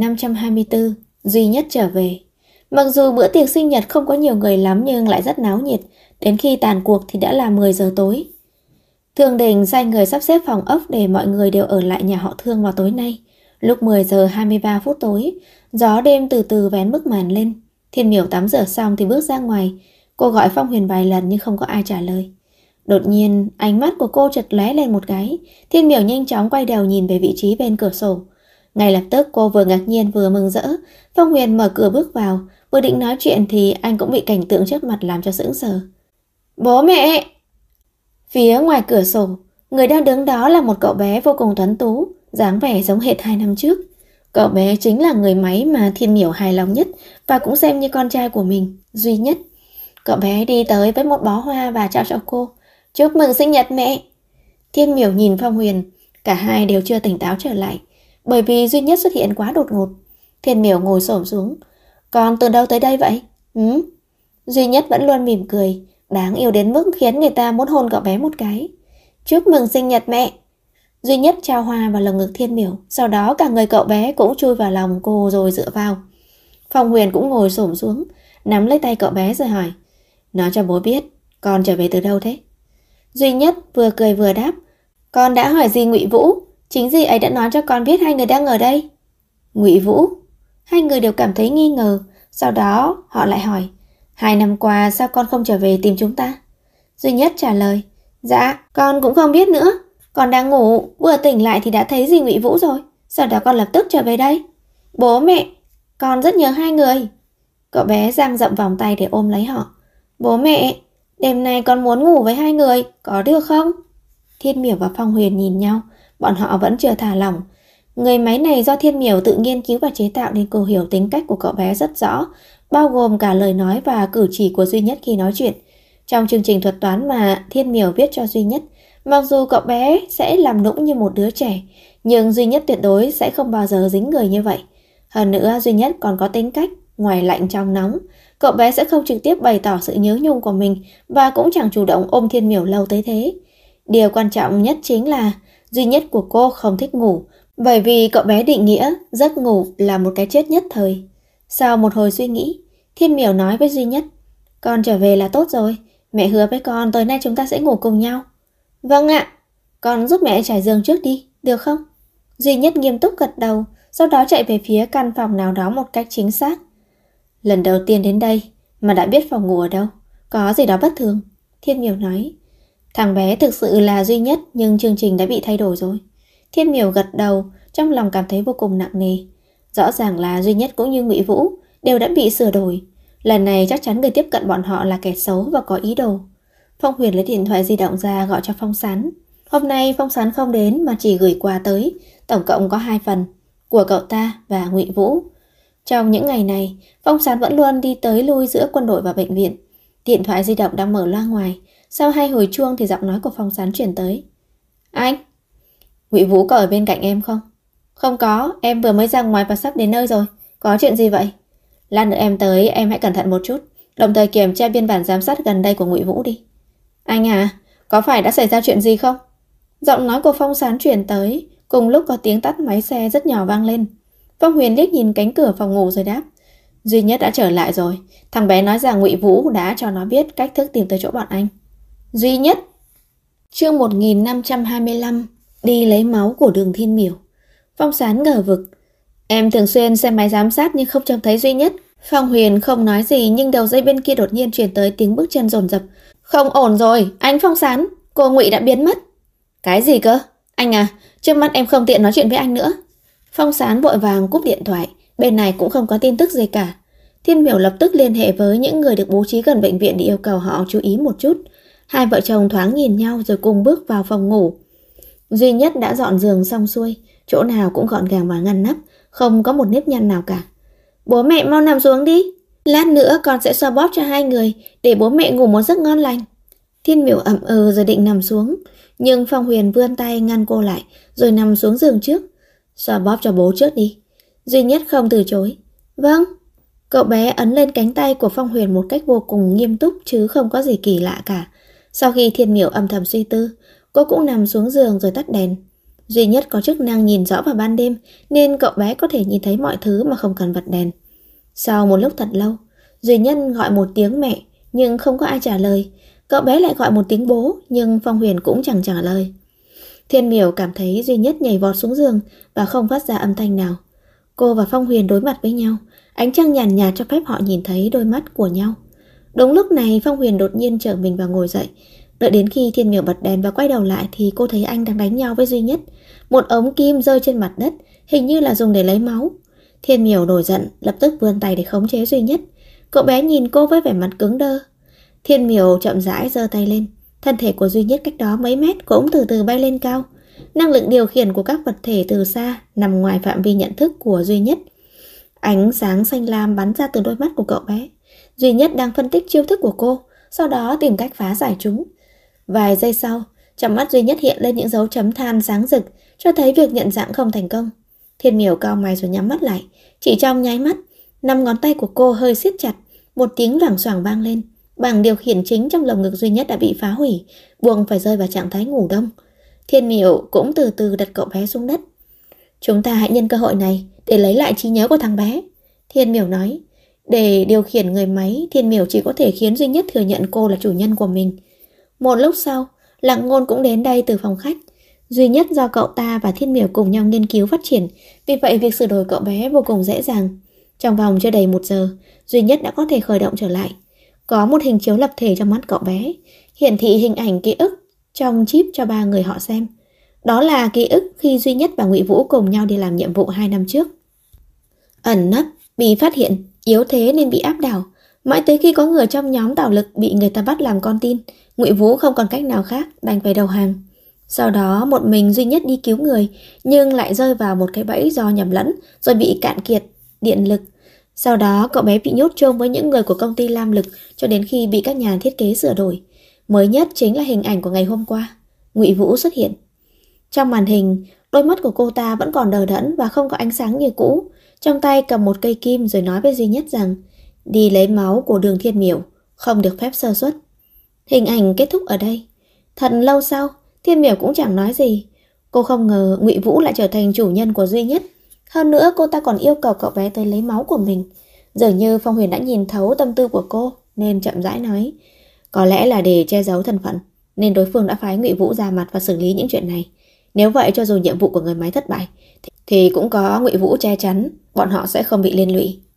A: 1524, duy nhất trở về. Mặc dù bữa tiệc sinh nhật không có nhiều người lắm nhưng lại rất náo nhiệt. Đến khi tàn cuộc thì đã là 10 giờ tối. Thương Đình sai người sắp xếp phòng ốc để mọi người đều ở lại nhà họ Thương vào tối nay. Lúc 10 giờ 23 phút tối, gió đêm từ từ vén bức màn lên. Thiên Miểu tắm rửa xong thì bước ra ngoài. Cô gọi Phong Huyền vài lần nhưng không có ai trả lời. Đột nhiên, ánh mắt của cô chợt lóe lên một cái. Thiên Miểu nhanh chóng quay đầu nhìn về vị trí bên cửa sổ. Ngay lập tức cô vừa ngạc nhiên vừa mừng rỡ. Phong Huyền mở cửa bước vào. Vừa định nói chuyện thì anh cũng bị cảnh tượng trước mặt làm cho sững sờ. Bố mẹ! Phía ngoài cửa sổ, người đang đứng đó là một cậu bé vô cùng tuấn tú, dáng vẻ giống hệt 2 năm trước. Cậu bé chính là người máy mà Thiên Miểu hài lòng nhất và cũng xem như con trai của mình, duy nhất. Cậu bé đi tới với một bó hoa và trao cho cô. Chúc mừng sinh nhật mẹ! Thiên Miểu nhìn Phong Huyền, cả hai đều chưa tỉnh táo trở lại, bởi vì duy nhất xuất hiện quá đột ngột. Thiên Miểu ngồi xổm xuống. Con từ đâu tới đây vậy? Duy nhất vẫn luôn mỉm cười, đáng yêu đến mức khiến người ta muốn hôn cậu bé một cái. Chúc mừng sinh nhật mẹ! Duy nhất trao hoa vào lồng ngực Thiên Miểu, sau đó cả người cậu bé cũng chui vào lòng cô rồi dựa vào. Phong Huyền cũng ngồi xổm xuống, nắm lấy tay cậu bé rồi hỏi. Nói cho bố biết, con trở về từ đâu thế? Duy nhất vừa cười vừa đáp. Con đã hỏi dì Ngụy Vũ, chính dì ấy đã nói cho con biết hai người đang ở đây. Ngụy Vũ? Hai người đều cảm thấy nghi ngờ, sau đó họ lại hỏi. 2 năm qua sao con không trở về tìm chúng ta? Duy nhất trả lời. Dạ, con cũng không biết nữa. Con đang ngủ, vừa tỉnh lại thì đã thấy dì Ngụy Vũ rồi. Sau đó con lập tức trở về đây. Bố mẹ, con rất nhớ hai người. Cậu bé dang rộng vòng tay để ôm lấy họ. Bố mẹ, đêm nay con muốn ngủ với hai người, có được không? Thiên Miểu và Phong Huyền nhìn nhau, bọn họ vẫn chưa thả lỏng. Người máy này do Thiên Miểu tự nghiên cứu và chế tạo nên cô hiểu tính cách của cậu bé rất rõ, bao gồm cả lời nói và cử chỉ của Duy Nhất khi nói chuyện. Trong chương trình thuật toán mà Thiên Miểu viết cho Duy Nhất, mặc dù cậu bé sẽ làm nũng như một đứa trẻ, nhưng Duy Nhất tuyệt đối sẽ không bao giờ dính người như vậy. Hơn nữa Duy Nhất còn có tính cách ngoài lạnh trong nóng. Cậu bé sẽ không trực tiếp bày tỏ sự nhớ nhung của mình và cũng chẳng chủ động ôm Thiên Miểu lâu tới thế. Điều quan trọng nhất chính là Duy Nhất của cô không thích ngủ, bởi vì cậu bé định nghĩa giấc ngủ là một cái chết nhất thời. Sau một hồi suy nghĩ, Thiên Miểu nói với Duy Nhất. Con trở về là tốt rồi, mẹ hứa với con tối nay chúng ta sẽ ngủ cùng nhau. Vâng ạ, con giúp mẹ trải giường trước đi, được không? Duy Nhất nghiêm túc gật đầu, sau đó chạy về phía căn phòng nào đó một cách chính xác. Lần đầu tiên đến đây mà đã biết phòng ngủ ở đâu, có gì đó bất thường, Thiên Miểu nói. Thằng bé thực sự là Duy Nhất nhưng chương trình đã bị thay đổi rồi. Thiên Miểu gật đầu, trong lòng cảm thấy vô cùng nặng nề. Rõ ràng là Duy Nhất cũng như Ngụy Vũ đều đã bị sửa đổi. Lần này chắc chắn người tiếp cận bọn họ là kẻ xấu và có ý đồ. Phong Huyền lấy điện thoại di động ra gọi cho Phong Sán. Hôm nay Phong Sán không đến mà chỉ gửi quà tới, tổng cộng có 2 phần, của cậu ta và Ngụy Vũ. Trong những ngày này, Phong Sán vẫn luôn đi tới lui giữa quân đội và bệnh viện. Điện thoại di động đang mở loa ngoài. Sau 2 hồi chuông thì giọng nói của Phong Sán truyền tới. Anh, Ngụy Vũ có ở bên cạnh em không? Không có, em vừa mới ra ngoài và sắp đến nơi rồi. Có chuyện gì vậy? Lát nữa em tới, em hãy cẩn thận một chút, đồng thời kiểm tra biên bản giám sát gần đây của Ngụy Vũ đi. Anh à, có phải đã xảy ra chuyện gì không? Giọng nói của Phong Sán truyền tới, cùng lúc có tiếng tắt máy xe rất nhỏ vang lên. Phong Huyền liếc nhìn cánh cửa phòng ngủ rồi đáp. Duy Nhất đã trở lại rồi. Thằng bé nói rằng Ngụy Vũ đã cho nó biết cách thức tìm tới chỗ bọn anh. Duy Nhất. Chương 1525. Đi lấy máu của Đường Thiên Miểu. Phong Sán ngờ vực. Em thường xuyên xem máy giám sát nhưng không trông thấy Duy Nhất. Phong Huyền không nói gì nhưng đầu dây bên kia đột nhiên truyền tới tiếng bước chân dồn dập. Không ổn rồi, anh Phong Sán, cô Ngụy đã biến mất. Cái gì cơ? Anh à, trước mắt em không tiện nói chuyện với anh nữa. Phong Sán vội vàng cúp điện thoại, bên này cũng không có tin tức gì cả. Thiên Miểu lập tức liên hệ với những người được bố trí gần bệnh viện để yêu cầu họ chú ý một chút. Hai vợ chồng thoáng nhìn nhau rồi cùng bước vào phòng ngủ. Duy Nhất đã dọn giường xong xuôi, chỗ nào cũng gọn gàng và ngăn nắp, không có một nếp nhăn nào cả. Bố mẹ mau nằm xuống đi, lát nữa con sẽ xoa bóp cho hai người để bố mẹ ngủ một giấc ngon lành. Thiên Miểu ậm ừ rồi định nằm xuống, nhưng Phong Huyền vươn tay ngăn cô lại rồi nằm xuống giường trước. Xoa bóp cho bố trước đi. Duy Nhất không từ chối. Vâng. Cậu bé ấn lên cánh tay của Phong Huyền một cách vô cùng nghiêm túc chứ không có gì kỳ lạ cả. Sau khi Thiên Miểu âm thầm suy tư, cô cũng nằm xuống giường rồi tắt đèn. Duy Nhất có chức năng nhìn rõ vào ban đêm nên cậu bé có thể nhìn thấy mọi thứ mà không cần bật đèn. Sau một lúc thật lâu, Duy Nhất gọi một tiếng mẹ nhưng không có ai trả lời. Cậu bé lại gọi một tiếng bố nhưng Phong Huyền cũng chẳng trả lời. Thiên Miểu cảm thấy Duy Nhất nhảy vọt xuống giường và không phát ra âm thanh nào. Cô và Phong Huyền đối mặt với nhau, ánh trăng nhàn nhạt cho phép họ nhìn thấy đôi mắt của nhau. Đúng lúc này Phong Huyền đột nhiên trở mình và ngồi dậy. Đợi đến khi Thiên Miểu bật đèn và quay đầu lại thì cô thấy anh đang đánh nhau với Duy Nhất. Một ống kim rơi trên mặt đất, hình như là dùng để lấy máu. Thiên Miểu nổi giận, lập tức vươn tay để khống chế Duy Nhất. Cậu bé nhìn cô với vẻ mặt cứng đơ. Thiên Miểu chậm rãi giơ tay lên. Thân thể của Duy Nhất cách đó mấy mét cũng từ từ bay lên cao. Năng lực điều khiển của các vật thể từ xa nằm ngoài phạm vi nhận thức của Duy Nhất. Ánh sáng xanh lam bắn ra từ đôi mắt của cậu bé. Duy Nhất đang phân tích chiêu thức của cô, sau đó tìm cách phá giải chúng. Vài giây sau, trong mắt Duy Nhất hiện lên những dấu chấm than sáng rực, cho thấy việc nhận dạng không thành công. Thiên Miểu cau mày rồi nhắm mắt lại. Chỉ trong nháy mắt, 5 ngón tay của cô hơi siết chặt, một tiếng loảng xoảng vang lên. Bảng điều khiển chính trong lồng ngực Duy Nhất đã bị phá hủy, buông phải rơi vào trạng thái ngủ đông. Thiên Miểu cũng từ từ đặt cậu bé xuống đất. Chúng ta hãy nhân cơ hội này để lấy lại trí nhớ của thằng bé, Thiên Miểu nói. Để điều khiển người máy, Thiên Miểu chỉ có thể khiến Duy Nhất thừa nhận cô là chủ nhân của mình. Một lúc sau, Lặng Ngôn cũng đến đây từ phòng khách. Duy Nhất do cậu ta và Thiên Miểu cùng nhau nghiên cứu phát triển, vì vậy việc sửa đổi cậu bé vô cùng dễ dàng. Trong vòng chưa đầy 1 giờ, Duy Nhất đã có thể khởi động trở lại. Có một hình chiếu lập thể trong mắt cậu bé, hiển thị hình ảnh ký ức trong chip cho 3 người họ xem. Đó là ký ức khi Duy Nhất và Ngụy Vũ cùng nhau đi làm nhiệm vụ 2 năm trước. Ẩn nấp, bị phát hiện, yếu thế nên bị áp đảo. Mãi tới khi có người trong nhóm Tào Lực bị người ta bắt làm con tin, Ngụy Vũ không còn cách nào khác, đành phải đầu hàng. Sau đó một mình Duy Nhất đi cứu người, nhưng lại rơi vào một cái bẫy do nhầm lẫn, rồi bị cạn kiệt điện lực. Sau đó cậu bé bị nhốt chung với những người của công ty Lam Lực cho đến khi bị các nhà thiết kế sửa đổi. Mới nhất chính là hình ảnh của ngày hôm qua. Ngụy Vũ xuất hiện. Trong màn hình, đôi mắt của cô ta vẫn còn đờ đẫn và không có ánh sáng như cũ. Trong tay cầm một cây kim rồi nói với Duy Nhất rằng đi lấy máu của Đường Thiên Miểu, không được phép sơ suất. Hình ảnh kết thúc ở đây. Thật lâu sau, Thiên Miểu cũng chẳng nói gì. Cô không ngờ Ngụy Vũ lại trở thành chủ nhân của Duy Nhất. Hơn nữa cô ta còn yêu cầu cậu bé tới lấy máu của mình. Dường như Phong Huyền đã nhìn thấu tâm tư của cô nên chậm rãi nói. Có lẽ là để che giấu thân phận nên đối phương đã phái Ngụy Vũ ra mặt và xử lý những chuyện này. Nếu vậy cho dù nhiệm vụ của người máy thất bại thì cũng có Ngụy Vũ che chắn, bọn họ sẽ không bị liên lụy.